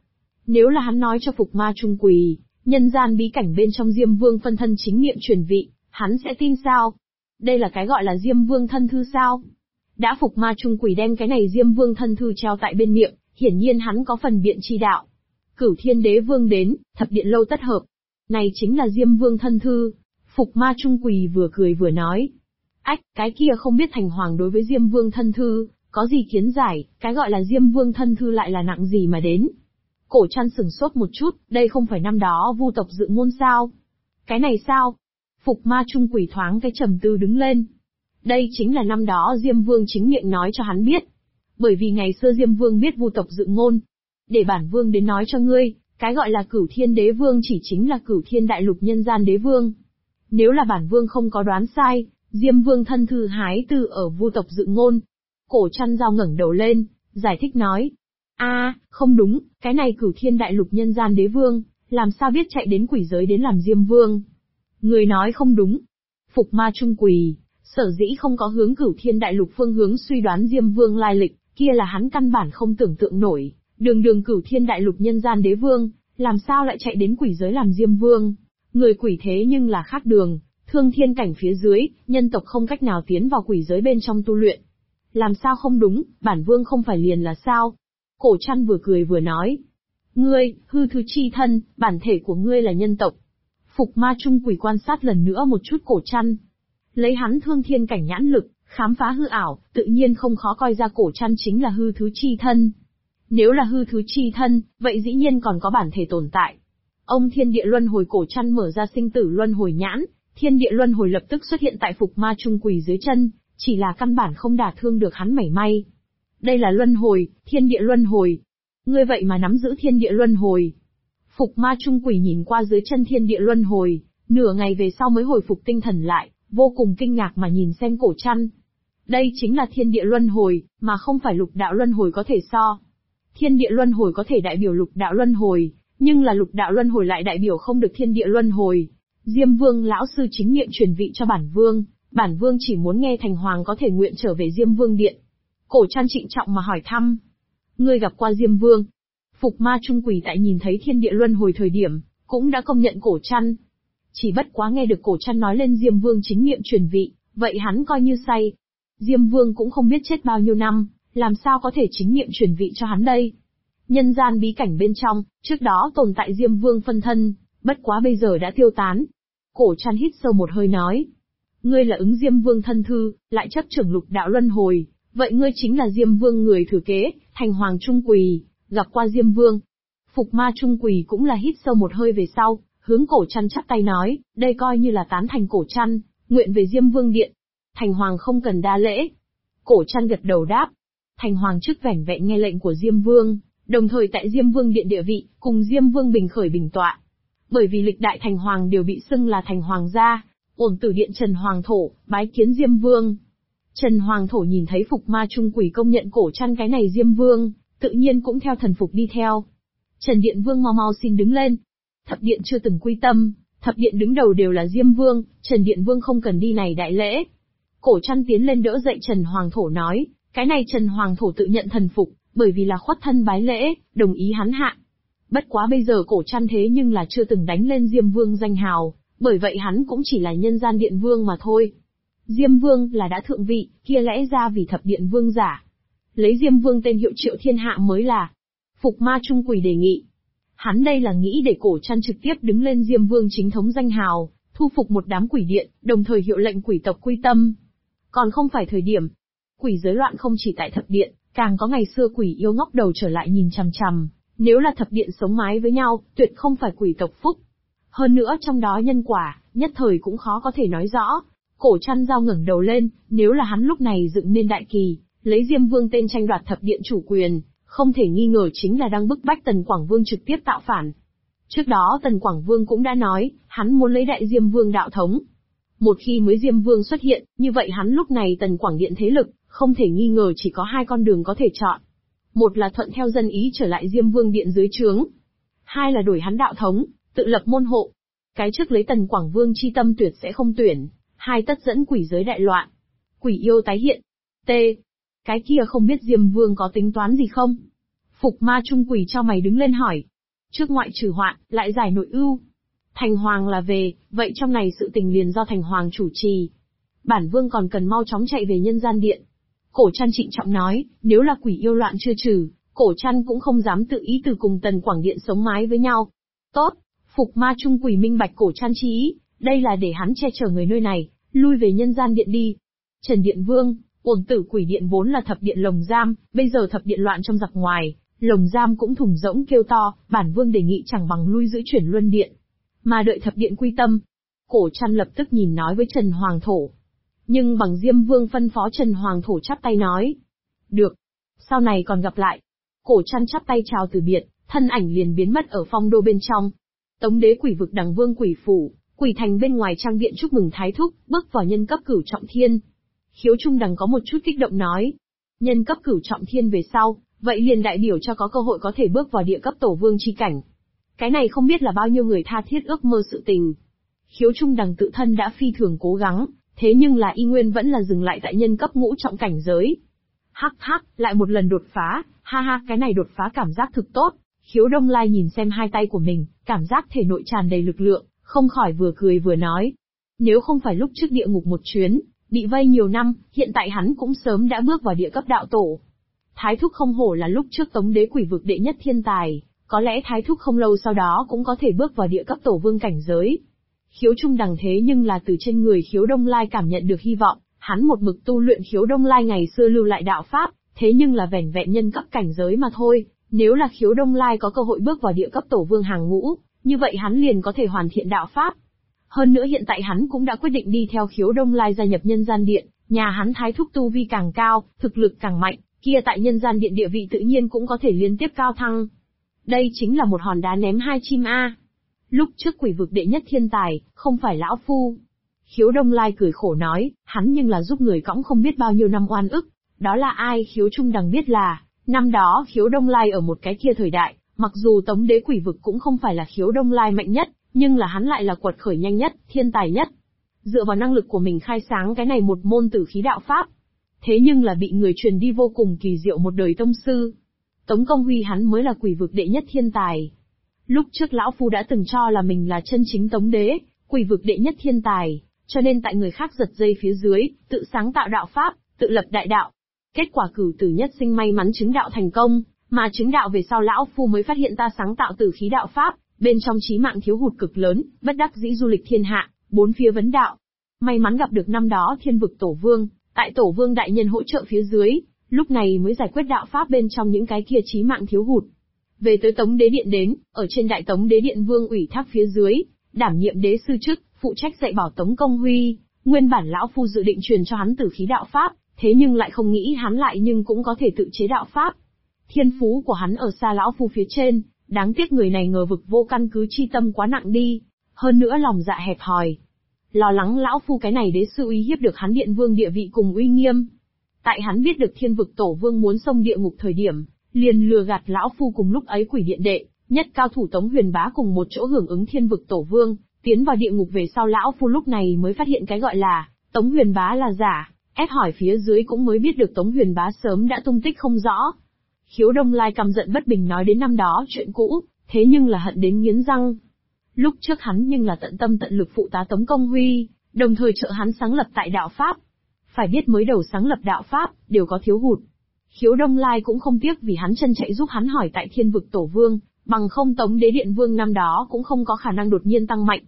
Nếu là hắn nói cho Phục Ma Trung Quỳ, nhân gian bí cảnh bên trong Diêm Vương phân thân chính niệm truyền vị, hắn sẽ tin sao? Đây là cái gọi là Diêm Vương thân thư sao? Đã Phục Ma Trung Quỳ đem cái này Diêm Vương thân thư treo tại bên miệng, hiển nhiên hắn có phần biện chi đạo. Cửu Thiên Đế Vương đến, thập điện lâu tất hợp. Này chính là Diêm Vương thân thư. Phục Ma Trung Quỳ vừa cười vừa nói. Ách, cái kia không biết Thành Hoàng đối với Diêm Vương thân thư, có gì kiến giải, cái gọi là Diêm Vương thân thư lại là nặng gì mà đến. Cổ Trăn sửng sốt một chút, đây không phải năm đó Vu tộc Dự Ngôn sao? Cái này sao? Phục Ma Trung Quỳ thoáng cái trầm tư đứng lên. Đây chính là năm đó Diêm Vương chính miệng nói cho hắn biết. Bởi vì ngày xưa Diêm Vương biết Vu tộc Dự Ngôn. Để bản Vương đến nói cho ngươi, cái gọi là Cửu Thiên Đế Vương chỉ chính là Cửu Thiên Đại Lục Nhân Gian Đế Vương. Nếu là bản Vương không có đoán sai, Diêm Vương thân thư hái từ ở Vu tộc Dự Ngôn. Cổ Trăn Dao ngẩng đầu lên, giải thích nói. Không đúng, cái này Cửu Thiên Đại Lục Nhân Gian Đế Vương, làm sao biết chạy đến quỷ giới đến làm Diêm Vương? Người nói không đúng. Phục Ma Trung Quỳ, sở dĩ không có hướng Cửu Thiên Đại Lục phương hướng suy đoán Diêm Vương lai lịch, kia là hắn căn bản không tưởng tượng nổi, đường Cửu Thiên Đại Lục Nhân Gian Đế Vương, làm sao lại chạy đến quỷ giới làm Diêm Vương? Người quỷ thế nhưng là khác đường, thương thiên cảnh phía dưới, nhân tộc không cách nào tiến vào quỷ giới bên trong tu luyện. Làm sao không đúng, bản Vương không phải liền là sao? Cổ Trăn vừa cười vừa nói. Ngươi, hư thứ chi thân, bản thể của ngươi là nhân tộc. Phục Ma Trung Quỳ quan sát lần nữa một chút Cổ Trăn. Lấy hắn thương thiên cảnh nhãn lực, khám phá hư ảo, tự nhiên không khó coi ra Cổ Trăn chính là hư thứ chi thân. Nếu là hư thứ chi thân, vậy dĩ nhiên còn có bản thể tồn tại. Ông thiên địa luân hồi Cổ Trăn mở ra sinh tử luân hồi nhãn, thiên địa luân hồi lập tức xuất hiện tại Phục Ma Trung Quỳ dưới chân, chỉ là căn bản không đả thương được hắn mảy may. Đây là luân hồi, thiên địa luân hồi. Ngươi vậy mà nắm giữ thiên địa luân hồi. Phục Ma Trung Quỳ nhìn qua dưới chân thiên địa luân hồi, nửa ngày về sau mới hồi phục tinh thần lại, vô cùng kinh ngạc mà nhìn xem Cổ Trăn. Đây chính là thiên địa luân hồi, mà không phải lục đạo luân hồi có thể so. Thiên địa luân hồi có thể đại biểu lục đạo luân hồi, nhưng là lục đạo luân hồi lại đại biểu không được thiên địa luân hồi. Diêm Vương lão sư chính miệng truyền vị cho bản Vương chỉ muốn nghe Thành Hoàng có thể nguyện trở về Diêm Vương điện. Cổ Trăn trịnh trọng mà hỏi thăm. Ngươi gặp qua Diêm Vương? Phục Ma Trung Quỳ tại nhìn thấy thiên địa luân hồi thời điểm, cũng đã công nhận Cổ Trăn. Chỉ bất quá nghe được Cổ Trăn nói lên Diêm Vương chính miệng truyền vị, vậy hắn coi như say. Diêm Vương cũng không biết chết bao nhiêu năm, làm sao có thể chính miệng truyền vị cho hắn đây? Nhân gian bí cảnh bên trong, trước đó tồn tại Diêm Vương phân thân, bất quá bây giờ đã tiêu tán. Cổ Trăn hít sâu một hơi nói. Ngươi là ứng Diêm Vương thân thư, lại chấp trưởng lục đạo luân hồi, vậy ngươi chính là Diêm Vương người thừa kế, Thành Hoàng Trung Quỳ, gặp qua Diêm Vương. Phục Ma Trung Quỳ cũng là hít sâu một hơi về sau, hướng Cổ Trăn chắp tay nói, đây coi như là tán thành Cổ Trăn, nguyện về Diêm Vương điện. Thành Hoàng không cần đa lễ. Cổ Trăn gật đầu đáp. Thành Hoàng trước vẻn vẹn nghe lệnh của Diêm Vương, đồng thời tại Diêm Vương điện địa vị, cùng Diêm Vương bình khởi bình tọa. Bởi vì lịch đại Thành Hoàng đều bị xưng là Thành Hoàng gia, Uổng Tử điện Trần Hoàng Thổ, bái kiến Diêm Vương. Trần Hoàng Thổ nhìn thấy Phục Ma Trung Quỳ công nhận Cổ Trăn cái này Diêm Vương, tự nhiên cũng theo thần phục đi theo. Trần Điện Vương mau mau xin đứng lên. Thập điện chưa từng quy tâm, thập điện đứng đầu đều là Diêm Vương, Trần Điện Vương không cần đi này đại lễ. Cổ Trăn tiến lên đỡ dậy Trần Hoàng Thổ nói, cái này Trần Hoàng Thổ tự nhận thần phục, bởi vì là khuất thân bái lễ, đồng ý hắn hạ. Bất quá bây giờ Cổ Trăn thế nhưng là chưa từng đánh lên Diêm Vương danh hào, bởi vậy hắn cũng chỉ là nhân gian điện vương mà thôi. Diêm Vương là đã thượng vị, kia lẽ ra vì thập điện vương giả. Lấy Diêm Vương tên hiệu triệu thiên hạ mới là. Phục Ma Trung Quỳ đề nghị. Hắn đây là nghĩ để Cổ Trăn trực tiếp đứng lên Diêm Vương chính thống danh hào, thu phục một đám quỷ điện, đồng thời hiệu lệnh quỷ tộc quy tâm. Còn không phải thời điểm. Quỷ giới loạn không chỉ tại thập điện, càng có ngày xưa quỷ yêu ngóc đầu trở lại nhìn chằm chằm. Nếu là thập điện sống mái với nhau, tuyệt không phải quỷ tộc phúc. Hơn nữa trong đó nhân quả, nhất thời cũng khó có thể nói rõ. Cổ Trăn Dao ngẩng đầu lên, nếu là hắn lúc này dựng nên đại kỳ, lấy Diêm Vương tên tranh đoạt thập điện chủ quyền, không thể nghi ngờ chính là đang bức bách Tần Quảng Vương trực tiếp tạo phản. Trước đó Tần Quảng Vương cũng đã nói, hắn muốn lấy đại Diêm Vương đạo thống. Một khi mới Diêm Vương xuất hiện, như vậy hắn lúc này Tần Quảng Điện thế lực, không thể nghi ngờ chỉ có hai con đường có thể chọn. Một là thuận theo dân ý trở lại Diêm Vương Điện dưới trướng. Hai là đổi hắn đạo thống, tự lập môn hộ. Cái trước lấy Tần Quảng Vương chi tâm tuyệt sẽ không tuyển, hai tất dẫn quỷ giới đại loạn. Quỷ yêu tái hiện. T. Cái kia không biết Diêm Vương có tính toán gì không? Phục Ma Trung Quỳ cho mày đứng lên hỏi. Trước ngoại trừ hoạn, lại giải nội ưu. Thành hoàng là về, vậy trong này sự tình liền do thành hoàng chủ trì. Bản vương còn cần mau chóng chạy về nhân gian điện. Cổ Trăn trịnh trọng nói, nếu là quỷ yêu loạn chưa trừ, Cổ Trăn cũng không dám tự ý từ cùng Tần Quảng Điện sống mái với nhau. Tốt, Phục Ma Trung quỷ minh bạch Cổ Trăn chi ý, đây là để hắn che chở người nơi này, lui về nhân gian điện đi. Trần Điện Vương, Uổng Tử Quỷ Điện vốn là thập điện lồng giam, bây giờ thập điện loạn trong giặc ngoài, lồng giam cũng thủng rỗng kêu to, bản vương đề nghị chẳng bằng lui giữ chuyển luân điện, mà đợi thập điện quy tâm. Cổ Trăn lập tức nhìn nói với Trần Hoàng Thổ. Nhưng bằng Diêm Vương phân phó Trần Hoàng Thổ chắp tay nói. Được. Sau này còn gặp lại. Cổ Trăn chắp tay chào từ biệt, thân ảnh liền biến mất ở phong đô bên trong. Tống đế quỷ vực Đằng Vương quỷ phủ, quỷ thành bên ngoài trang viện chúc mừng Thái Thúc, bước vào nhân cấp cửu trọng thiên. Khiếu Trung Đằng có một chút kích động nói. Nhân cấp cửu trọng thiên về sau, vậy liền đại biểu cho có cơ hội có thể bước vào địa cấp tổ vương chi cảnh. Cái này không biết là bao nhiêu người tha thiết ước mơ sự tình. Khiếu Trung Đằng tự thân đã phi thường cố gắng, thế nhưng là y nguyên vẫn là dừng lại tại nhân cấp ngũ trọng cảnh giới. Hắc hắc, lại một lần đột phá, ha ha, cái này đột phá cảm giác thực tốt. Khiếu Đông Lai nhìn xem hai tay của mình, cảm giác thể nội tràn đầy lực lượng, không khỏi vừa cười vừa nói. Nếu không phải lúc trước địa ngục một chuyến, bị vây nhiều năm, hiện tại hắn cũng sớm đã bước vào địa cấp đạo tổ. Thái Thúc không hổ là lúc trước Tống đế quỷ vực đệ nhất thiên tài, có lẽ Thái Thúc không lâu sau đó cũng có thể bước vào địa cấp tổ vương cảnh giới. Khiếu Trung Đằng thế nhưng là từ trên người Khiếu Đông Lai cảm nhận được hy vọng, hắn một mực tu luyện Khiếu Đông Lai ngày xưa lưu lại đạo pháp, thế nhưng là vẻn vẹn nhân cấp cảnh giới mà thôi, nếu là Khiếu Đông Lai có cơ hội bước vào địa cấp tổ vương hàng ngũ, như vậy hắn liền có thể hoàn thiện đạo pháp. Hơn nữa hiện tại hắn cũng đã quyết định đi theo Khiếu Đông Lai gia nhập nhân gian điện, nhà hắn Thái Thúc tu vi càng cao, thực lực càng mạnh, kia tại nhân gian điện địa vị tự nhiên cũng có thể liên tiếp cao thăng. Đây chính là một hòn đá ném hai chim a. Lúc trước quỷ vực đệ nhất thiên tài, không phải lão phu. Khiếu Đông Lai cười khổ nói, hắn nhưng là giúp người cõng không biết bao nhiêu năm oan ức. Đó là ai? Khiếu Trung Đằng biết là, năm đó Khiếu Đông Lai ở một cái kia thời đại, mặc dù Tống đế quỷ vực cũng không phải là Khiếu Đông Lai mạnh nhất, nhưng là hắn lại là quật khởi nhanh nhất, thiên tài nhất. Dựa vào năng lực của mình khai sáng cái này một môn tử khí đạo pháp. Thế nhưng là bị người truyền đi vô cùng kỳ diệu một đời tông sư. Tống Công Huy hắn mới là quỷ vực đệ nhất thiên tài. Lúc trước lão phu đã từng cho là mình là chân chính Tống đế, quỷ vực đệ nhất thiên tài, cho nên tại người khác giật dây phía dưới, tự sáng tạo đạo pháp, tự lập đại đạo. Kết quả cửu tử nhất sinh may mắn chứng đạo thành công, mà chứng đạo về sau lão phu mới phát hiện ta sáng tạo tử khí đạo pháp, bên trong chí mạng thiếu hụt cực lớn, bất đắc dĩ du lịch thiên hạ, bốn phía vấn đạo. May mắn gặp được năm đó Thiên vực Tổ Vương, tại Tổ Vương đại nhân hỗ trợ phía dưới, lúc này mới giải quyết đạo pháp bên trong những cái kia chí mạng thiếu hụt. Về tới Tống đế điện đến, ở trên Đại Tống đế điện vương ủy thác phía dưới, đảm nhiệm đế sư chức, phụ trách dạy bảo Tống Công Huy. Nguyên bản lão phu dự định truyền cho hắn tử khí đạo pháp, thế nhưng lại không nghĩ hắn lại nhưng cũng có thể tự chế đạo pháp. Thiên phú của hắn ở xa lão phu phía trên, đáng tiếc người này ngờ vực vô căn cứ chi tâm quá nặng đi, hơn nữa lòng dạ hẹp hòi. Lo lắng lão phu cái này đế sư uy hiếp được hắn điện vương địa vị cùng uy nghiêm. Tại hắn biết được Thiên vực Tổ Vương muốn xông địa ngục thời điểm, liền lừa gạt lão phu cùng lúc ấy quỷ điện đệ, nhất cao thủ Tống Huyền Bá cùng một chỗ hưởng ứng Thiên vực Tổ Vương, tiến vào địa ngục về sau lão phu lúc này mới phát hiện cái gọi là Tống Huyền Bá là giả, ép hỏi phía dưới cũng mới biết được Tống Huyền Bá sớm đã tung tích không rõ. Khiếu Đông Lai căm giận bất bình nói đến năm đó chuyện cũ, thế nhưng là hận đến nghiến răng. Lúc trước hắn nhưng là tận tâm tận lực phụ tá Tống Công Huy, đồng thời trợ hắn sáng lập tại đạo pháp. Phải biết mới đầu sáng lập đạo pháp, đều có thiếu hụt. Khiếu Đông Lai cũng không tiếc vì hắn chân chạy giúp hắn hỏi tại Thiên vực Tổ Vương, bằng không Tống đế điện vương năm đó cũng không có khả năng đột nhiên tăng mạnh.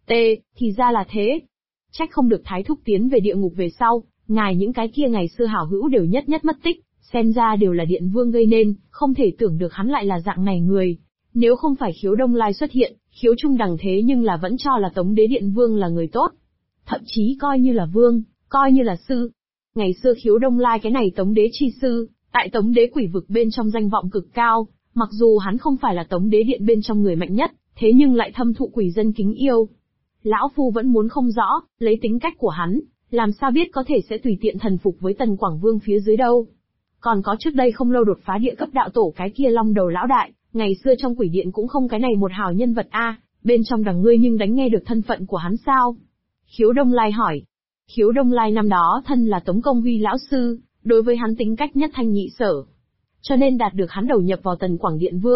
Thì ra là thế. Trách không được Thái Thúc tiến về địa ngục về sau, ngài những cái kia ngày xưa hảo hữu đều nhất nhất mất tích, xem ra đều là điện vương gây nên, không thể tưởng được hắn lại là dạng này người. Nếu không phải Khiếu Đông Lai xuất hiện, Khiếu Trung Đằng thế nhưng là vẫn cho là Tống đế điện vương là người tốt. Thậm chí coi như là vương, coi như là sư. Ngày xưa Khiếu Đông Lai cái này Tống đế chi sư, tại Tống đế quỷ vực bên trong danh vọng cực cao, mặc dù hắn không phải là Tống đế điện bên trong người mạnh nhất, thế nhưng lại thâm thụ quỷ dân kính yêu. Lão phu vẫn muốn không rõ, lấy tính cách của hắn, làm sao biết có thể sẽ tùy tiện thần phục với Tần Quảng Vương phía dưới đâu. Còn có trước đây không lâu đột phá địa cấp đạo tổ cái kia long đầu lão đại, ngày xưa trong quỷ điện cũng không cái này một hào nhân vật a, bên trong Đằng ngươi nhưng đánh nghe được thân phận của hắn sao? Khiếu Đông Lai hỏi. Khiếu Đông Lai năm đó thân là Tống Công Huy lão sư, đối với hắn tính cách nhất thanh nhị sở. Cho nên đạt được hắn đầu nhập vào Tần Quảng Điện Vương,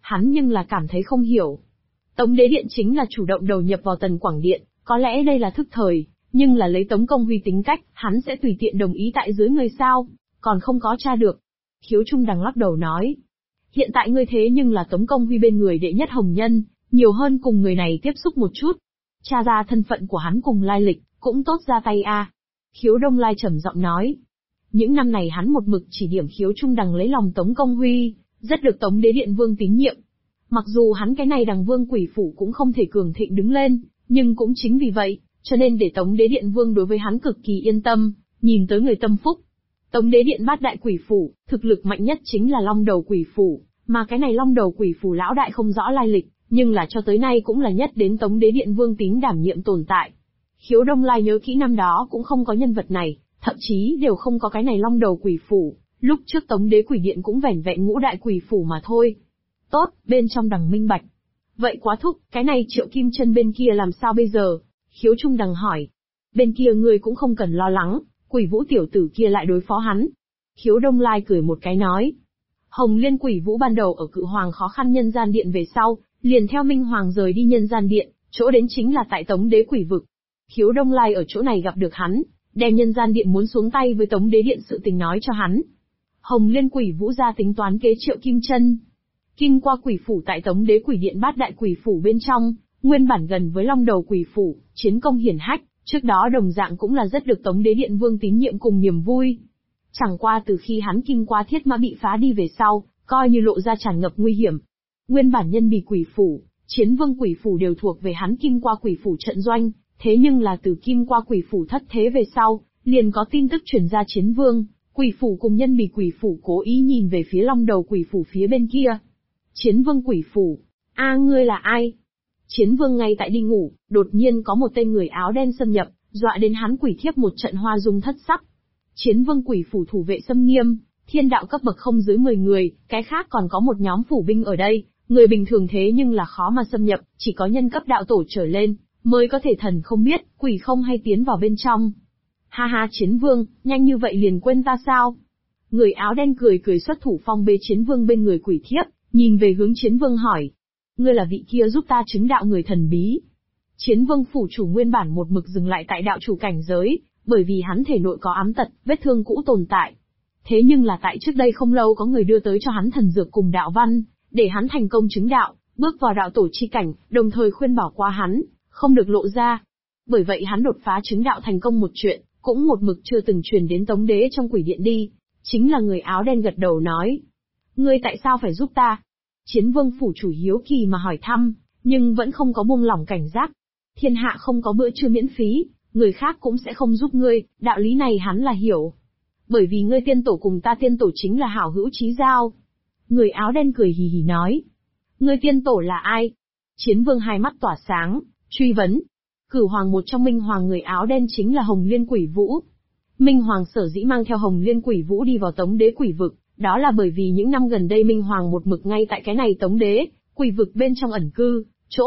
hắn nhưng là cảm thấy không hiểu. Tống Đế Điện chính là chủ động đầu nhập vào Tần Quảng Điện, có lẽ đây là thức thời, nhưng là lấy Tống Công Huy tính cách, hắn sẽ tùy tiện đồng ý tại dưới người sao, còn không có tra được. Khiếu Trung Đằng lắc đầu nói, hiện tại ngươi thế nhưng là Tống Công Huy bên người đệ nhất hồng nhân, nhiều hơn cùng người này tiếp xúc một chút. Tra ra thân phận của hắn cùng lai lịch, cũng tốt ra tay a. Khiếu Đông Lai trầm giọng nói. Những năm này hắn một mực chỉ điểm Khiếu Trung Đằng lấy lòng Tống Công Huy, rất được Tống Đế Điện Vương tín nhiệm. Mặc dù hắn cái này Đằng Vương quỷ phủ cũng không thể cường thịnh đứng lên, nhưng cũng chính vì vậy, cho nên để Tống Đế Điện Vương đối với hắn cực kỳ yên tâm, nhìn tới người tâm phúc. Tống Đế Điện Bát Đại Quỷ Phủ, thực lực mạnh nhất chính là Long Đầu Quỷ Phủ, mà cái này Long Đầu Quỷ Phủ lão đại không rõ lai lịch, nhưng là cho tới nay cũng là nhất đến Tống Đế Điện Vương tín đảm nhiệm tồn tại. Khiếu Đông Lai nhớ kỹ năm đó cũng không có nhân vật này, thậm chí đều không có cái này Long Đầu Quỷ Phủ, lúc trước Tống Đế Quỷ Điện cũng vẻn vẹn Ngũ Đại Quỷ Phủ mà thôi. Tốt, bên trong Đằng minh bạch. Vậy quá thúc, cái này Triệu Kim Chân bên kia làm sao bây giờ? Khiếu Trung Đằng hỏi. Bên kia ngươi cũng không cần lo lắng, Quỷ Vũ tiểu tử kia lại đối phó hắn. Khiếu Đông Lai cười một cái nói. Hồng Liên Quỷ Vũ ban đầu ở Cự Hoàng khó khăn nhân gian điện về sau, liền theo Minh Hoàng rời đi nhân gian điện, chỗ đến chính là tại Tống Đế Quỷ Vực. Khiếu Đông Lai ở chỗ này gặp được hắn, đem nhân gian điện muốn xuống tay với Tống Đế Điện sự tình nói cho hắn. Hồng Liên Quỷ Vũ ra tính toán kế Triệu Kim Chân. Kinh qua quỷ phủ tại Tống Đế Quỷ Điện Bát Đại Quỷ Phủ bên trong, nguyên bản gần với Long Đầu Quỷ Phủ, chiến công hiển hách, trước đó đồng dạng cũng là rất được Tống Đế Điện Vương tín nhiệm cùng niềm vui. Chẳng qua từ khi hắn Kim Qua Thiết Mã bị phá đi về sau, coi như lộ ra tràn ngập nguy hiểm. Nguyên bản Nhân Bì Quỷ Phủ, Chiến Vương Quỷ Phủ đều thuộc về hắn Kim Qua Quỷ Phủ trận doanh, thế nhưng là từ Kim Qua Quỷ Phủ thất thế về sau, liền có tin tức truyền ra Chiến Vương Quỷ Phủ cùng Nhân Bì Quỷ Phủ cố ý nhìn về phía Long Đầu Quỷ Phủ phía bên kia. Chiến Vương Quỷ Phủ, ngươi là ai? Chiến Vương ngay tại đi ngủ, đột nhiên có một tên người áo đen xâm nhập, dọa đến hắn quỷ thiếp một trận hoa dung thất sắc. Chiến Vương Quỷ Phủ thủ vệ xâm nghiêm, thiên đạo cấp bậc không dưới 10 người, cái khác còn có một nhóm phủ binh ở đây, người bình thường thế nhưng là khó mà xâm nhập, chỉ có nhân cấp đạo tổ trở lên, mới có thể thần không biết, quỷ không hay tiến vào bên trong. Ha ha Chiến Vương, nhanh như vậy liền quên ta sao? Người áo đen cười cười xuất thủ phong bế Chiến Vương bên người quỷ thiếp, nhìn về hướng Chiến Vương hỏi. Ngươi là vị kia giúp ta chứng đạo người thần bí. Chiến Vương phủ chủ nguyên bản một mực dừng lại tại đạo chủ cảnh giới, bởi vì hắn thể nội có ám tật, vết thương cũ tồn tại. Thế nhưng là tại trước đây không lâu có người đưa tới cho hắn thần dược cùng đạo văn, để hắn thành công chứng đạo, bước vào đạo tổ chi cảnh, đồng thời khuyên bảo qua hắn, không được lộ ra. Bởi vậy hắn đột phá chứng đạo thành công một chuyện, cũng một mực chưa từng truyền đến Tống Đế trong quỷ điện đi. Chính là người áo đen gật đầu nói. Ngươi tại sao phải giúp ta? Chiến Vương phủ chủ hiếu kỳ mà hỏi thăm, nhưng vẫn không có buông lỏng cảnh giác. Thiên hạ không có bữa trưa miễn phí, người khác cũng sẽ không giúp ngươi, đạo lý này hắn là hiểu. Bởi vì ngươi tiên tổ cùng ta tiên tổ chính là hảo hữu chí giao. Người áo đen cười hì hì nói. Ngươi tiên tổ là ai? Chiến Vương hai mắt tỏa sáng, truy vấn. Cửu Hoàng một trong Minh Hoàng người áo đen chính là Hồng Liên Quỷ Vũ. Minh Hoàng sở dĩ mang theo Hồng Liên Quỷ Vũ đi vào Tống Đế Quỷ Vực, đó là bởi vì những năm gần đây Minh Hoàng một mực ngay tại cái này Tống Đế Quỷ Vực bên trong ẩn cư,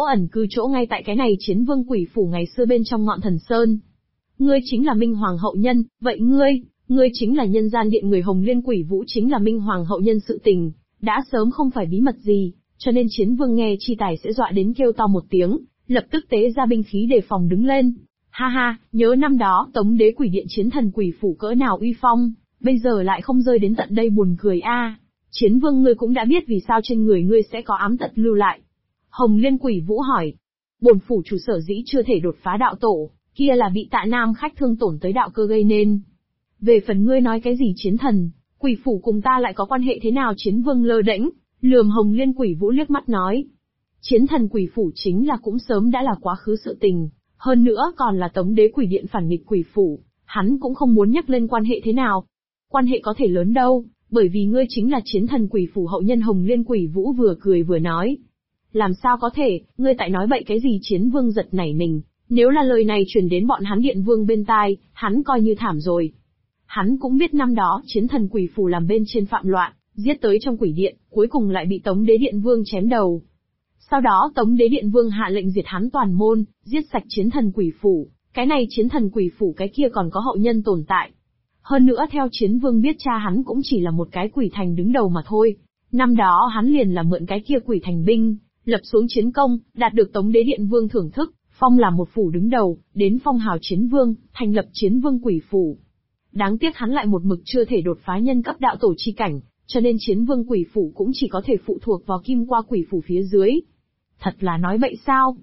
chỗ ngay tại cái này Chiến Vương Quỷ Phủ ngày xưa bên trong Ngọn Thần Sơn. Ngươi chính là Minh Hoàng hậu nhân, vậy ngươi chính là nhân gian điện người Hồng Liên Quỷ Vũ chính là Minh Hoàng hậu nhân sự tình, đã sớm không phải bí mật gì, cho nên Chiến Vương nghe chi tài sẽ dọa đến kêu to một tiếng, lập tức tế ra binh khí đề phòng đứng lên. Ha ha, nhớ năm đó Tống Đế Quỷ Điện Chiến Thần Quỷ Phủ cỡ nào uy phong, bây giờ lại không rơi đến tận đây buồn cười a. Chiến Vương ngươi cũng đã biết vì sao trên người ngươi sẽ có ám tật lưu lại. Hồng Liên Quỷ Vũ hỏi. Bổn phủ chủ sở dĩ chưa thể đột phá đạo tổ, kia là bị Tạ Nam khách thương tổn tới đạo cơ gây nên. Về phần ngươi nói cái gì Chiến Thần, Quỷ Phủ cùng ta lại có quan hệ thế nào? Chiến Vương lơ đễnh, lườm Hồng Liên Quỷ Vũ liếc mắt nói. Chiến Thần Quỷ Phủ chính là cũng sớm đã là quá khứ sự tình, hơn nữa còn là Tống Đế Quỷ Điện phản nghịch Quỷ Phủ, hắn cũng không muốn nhắc lên quan hệ thế nào. Quan hệ có thể lớn đâu, bởi vì ngươi chính là Chiến Thần Quỷ Phủ hậu nhân. Hồng Liên Quỷ Vũ vừa cười vừa nói. Làm sao có thể, ngươi tại nói bậy cái gì? Chiến Vương giật nảy mình, nếu là lời này truyền đến bọn hắn điện vương bên tai, hắn coi như thảm rồi. Hắn cũng biết năm đó Chiến Thần Quỷ Phủ làm bên trên phạm loạn, giết tới trong quỷ điện, cuối cùng lại bị Tống Đế Điện Vương chém đầu. Sau đó Tống Đế Điện Vương hạ lệnh diệt hắn toàn môn, giết sạch Chiến Thần Quỷ Phủ, cái này Chiến Thần Quỷ Phủ cái kia còn có hậu nhân tồn tại. Hơn nữa theo Chiến Vương biết cha hắn cũng chỉ là một cái quỷ thành đứng đầu mà thôi. Năm đó hắn liền là mượn cái kia quỷ thành binh, lập xuống chiến công, đạt được Tống Đế Điện Vương thưởng thức, phong làm một phủ đứng đầu, đến phong hào chiến vương, thành lập chiến vương quỷ phủ. Đáng tiếc hắn lại một mực chưa thể đột phá nhân cấp đạo tổ chi cảnh, cho nên chiến vương quỷ phủ cũng chỉ có thể phụ thuộc vào kim qua quỷ phủ phía dưới. Thật là nói bậy sao?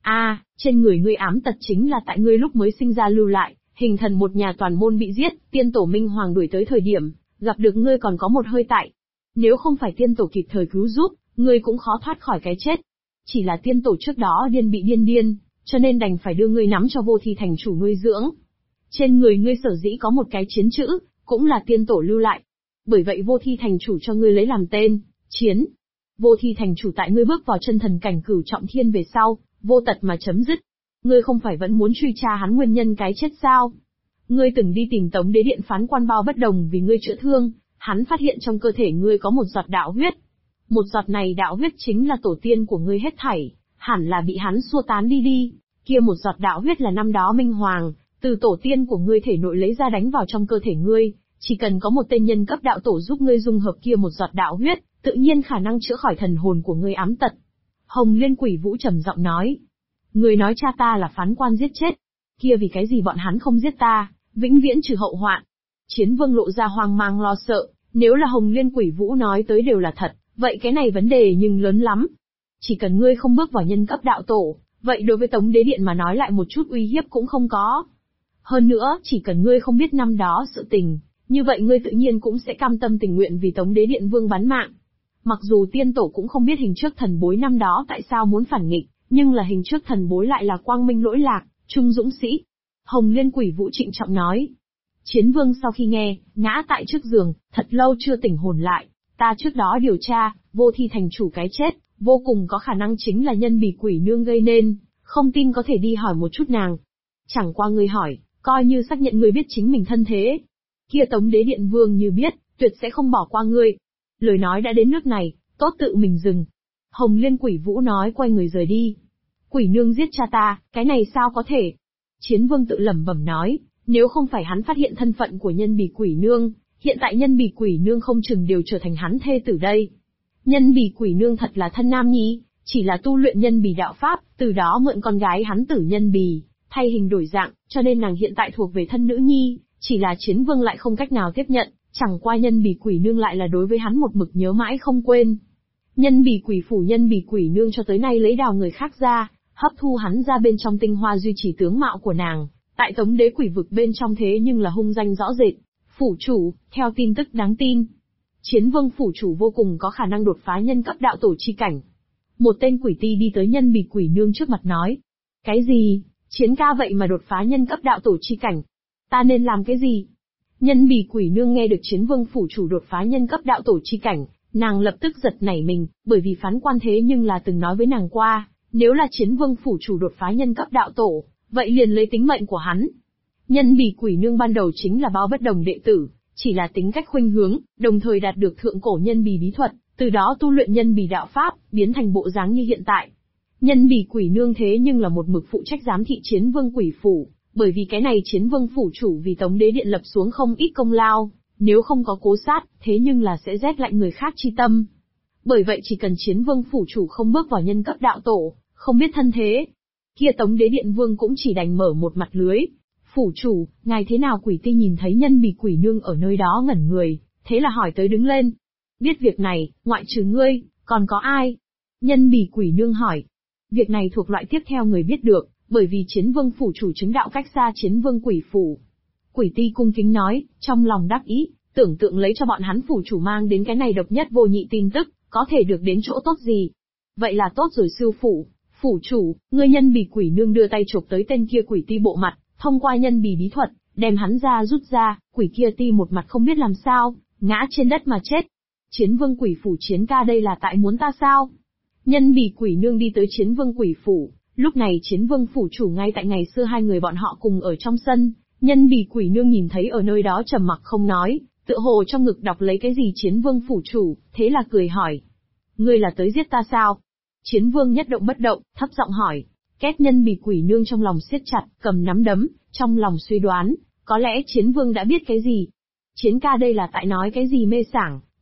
Trên người ngươi ám tật chính là tại ngươi lúc mới sinh ra lưu lại, hình thần một nhà toàn môn bị giết, tiên tổ Minh Hoàng đuổi tới thời điểm, gặp được ngươi còn có một hơi tại. Nếu không phải tiên tổ kịp thời cứu giúp, ngươi cũng khó thoát khỏi cái chết. Chỉ là tiên tổ trước đó bị điên, cho nên đành phải đưa ngươi nắm cho Vô Thi thành chủ nuôi dưỡng. Trên người ngươi sở dĩ có một cái chiến chữ, cũng là tiên tổ lưu lại. Bởi vậy Vô Thi thành chủ cho ngươi lấy làm tên, Chiến. Vô Thi thành chủ tại ngươi bước vào chân thần cảnh cửu trọng thiên về sau, vô tật mà chấm dứt. Ngươi không phải vẫn muốn truy tra hắn nguyên nhân cái chết sao? Ngươi từng đi tìm Tống Đế Điện phán quan Bao Bất Đồng vì ngươi chữa thương, hắn phát hiện trong cơ thể ngươi có một giọt đạo huyết. Một giọt này đạo huyết chính là tổ tiên của ngươi hết thảy, hẳn là bị hắn xua tán đi. Kia một giọt đạo huyết là năm đó Minh Hoàng, từ tổ tiên của ngươi thể nội lấy ra đánh vào trong cơ thể ngươi, chỉ cần có một tên nhân cấp đạo tổ giúp ngươi dung hợp kia một giọt đạo huyết, tự nhiên khả năng chữa khỏi thần hồn của ngươi ám tật. Hồng Liên Quỷ Vũ trầm giọng nói. Ngươi nói cha ta là phán quan giết chết. Kia vì cái gì bọn hắn không giết ta, vĩnh viễn trừ hậu hoạn. Chiến Vương lộ ra hoang mang lo sợ, nếu là Hồng Liên Quỷ Vũ nói tới đều là thật, vậy cái này vấn đề nhưng lớn lắm. Chỉ cần ngươi không bước vào nhân cấp đạo tổ, vậy đối với Tống Đế Điện mà nói lại một chút uy hiếp cũng không có. Hơn nữa, chỉ cần ngươi không biết năm đó sự tình, như vậy ngươi tự nhiên cũng sẽ cam tâm tình nguyện vì Tống Đế Điện Vương bán mạng. Mặc dù tiên tổ cũng không biết hình trước thần bối năm đó tại sao muốn phản nghịch, nhưng là hình trước thần bối lại là quang minh lỗi lạc, trung dũng sĩ. Hồng Liên Quỷ Vũ trịnh trọng nói. Chiến Vương sau khi nghe, ngã tại trước giường, thật lâu chưa tỉnh hồn lại. Ta trước đó điều tra, Vô Thi thành chủ cái chết, vô cùng có khả năng chính là nhân bỉ quỷ nương gây nên, không tin có thể đi hỏi một chút nàng. Chẳng qua ngươi hỏi, coi như xác nhận ngươi biết chính mình thân thế. Kia Tống Đế Điện Vương như biết, tuyệt sẽ không bỏ qua ngươi. Lời nói đã đến nước này, tốt tự mình dừng. Hồng Liên Quỷ Vũ nói quay người rời đi. Quỷ nương giết cha ta, cái này sao có thể? Chiến Vương tự lẩm bẩm nói, nếu không phải hắn phát hiện thân phận của nhân bỉ quỷ nương, hiện tại nhân bỉ quỷ nương không chừng đều trở thành hắn thê tử đây. Nhân bỉ quỷ nương thật là thân nam nhi, chỉ là tu luyện nhân bỉ đạo pháp, từ đó mượn con gái hắn tử nhân bỉ, thay hình đổi dạng, cho nên nàng hiện tại thuộc về thân nữ nhi, chỉ là Chiến Vương lại không cách nào tiếp nhận, chẳng qua nhân bỉ quỷ nương lại là đối với hắn một mực nhớ mãi không quên. Nhân bỉ quỷ phủ nhân bỉ quỷ nương cho tới nay lấy đào người khác ra, hấp thu hắn ra bên trong tinh hoa duy trì tướng mạo của nàng, tại Tống Đế quỷ vực bên trong thế nhưng là hung danh rõ rệt. Phủ chủ, theo tin tức đáng tin, Chiến Vương phủ chủ vô cùng có khả năng đột phá nhân cấp đạo tổ chi cảnh. Một tên quỷ ti đi tới nhân bỉ quỷ nương trước mặt nói. Cái gì? Chiến ca vậy mà đột phá nhân cấp đạo tổ chi cảnh? Ta nên làm cái gì? Nhân bỉ quỷ nương nghe được Chiến Vương phủ chủ đột phá nhân cấp đạo tổ chi cảnh, nàng lập tức giật nảy mình, bởi vì phán quan thế nhưng là từng nói với nàng qua, nếu là Chiến Vương phủ chủ đột phá nhân cấp đạo tổ, vậy liền lấy tính mệnh của hắn. Nhân bỉ quỷ nương ban đầu chính là Bao Bất Đồng đệ tử, chỉ là tính cách khuynh hướng, đồng thời đạt được thượng cổ nhân bỉ bí thuật, từ đó tu luyện nhân bỉ đạo pháp, biến thành bộ dáng như hiện tại. Nhân bỉ quỷ nương thế nhưng là một mực phụ trách giám thị Chiến Vương quỷ phủ, bởi vì cái này Chiến Vương phủ chủ vì Tống Đế Điện lập xuống không ít công lao, nếu không có cố sát, thế nhưng là sẽ rét lạnh người khác chi tâm. Bởi vậy chỉ cần Chiến Vương phủ chủ không bước vào nhân cấp đạo tổ, không biết thân thế, kia Tống Đế Điện Vương cũng chỉ đành mở một mặt lưới. Phủ chủ, ngài thế nào? Quỷ ti nhìn thấy nhân bỉ quỷ nương ở nơi đó ngẩn người, thế là hỏi tới đứng lên. Biết việc này, ngoại trừ ngươi, còn có ai? Nhân bỉ quỷ nương hỏi. Việc này thuộc loại tiếp theo người biết được, bởi vì Chiến Vương phủ chủ chứng đạo cách xa Chiến Vương quỷ phủ. Quỷ ti cung kính nói, trong lòng đắc ý, tưởng tượng lấy cho bọn hắn phủ chủ mang đến cái này độc nhất vô nhị tin tức, có thể được đến chỗ tốt gì. Vậy là tốt rồi sư phụ, phủ chủ, ngươi nhân bỉ quỷ nương đưa tay chụp tới tên kia quỷ ti bộ mặt, thông qua nhân bỉ bí thuật, đem hắn ra rút ra, quỷ kia ti một mặt không biết làm sao, ngã trên đất mà chết. Chiến Vương quỷ phủ Chiến ca đây là tại muốn ta sao? Nhân bỉ quỷ nương đi tới Chiến Vương quỷ phủ, lúc này Chiến Vương phủ chủ ngay tại ngày xưa hai người bọn họ cùng ở trong sân, nhân bỉ quỷ nương nhìn thấy ở nơi đó trầm mặc không nói, tựa hồ trong ngực đọc lấy cái gì Chiến Vương phủ chủ, thế là cười hỏi. Ngươi là tới giết ta sao? Chiến Vương nhất động bất động, thấp giọng hỏi. Két nhân bỉ quỷ nương trong lòng siết chặt, cầm nắm đấm, trong lòng suy đoán, có lẽ Chiến Vương đã biết cái gì. Chiến ca đây là tại nói cái gì mê sảng,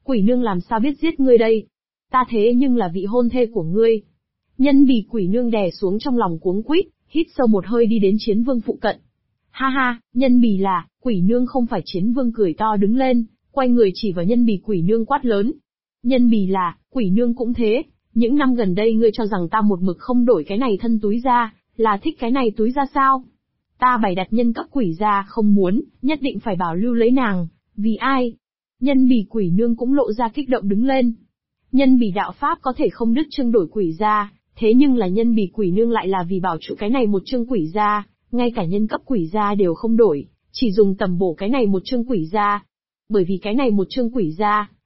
Quỷ nương làm sao biết giết ngươi đây? Ta thế nhưng là vị hôn thê của ngươi. Nhân Bì quỷ nương đè xuống trong lòng cuống quýt, hít sâu một hơi đi đến Chiến Vương phụ cận. Ha ha, Nhân Bì là, quỷ nương không phải. Chiến Vương cười to đứng lên, quay người chỉ vào Nhân Bì quỷ nương quát lớn. Nhân Bì là, quỷ nương cũng thế, những năm gần đây ngươi cho rằng ta một mực không đổi cái này thân túi ra, là thích cái này túi ra sao? Ta bày đặt nhân các quỷ ra không muốn, nhất định phải bảo lưu lấy nàng, vì ai? Nhân Bì quỷ nương cũng lộ ra kích động đứng lên. Nhân Bì đạo pháp có thể không đứt chương đổi quỷ ra, thế nhưng là Nhân Bì quỷ nương lại là vì bảo trụ cái này một chương quỷ ra, ngay cả nhân cấp quỷ ra đều không đổi, chỉ dùng tầm bổ cái này một chương quỷ ra. Bởi vì cái này một chương quỷ ra,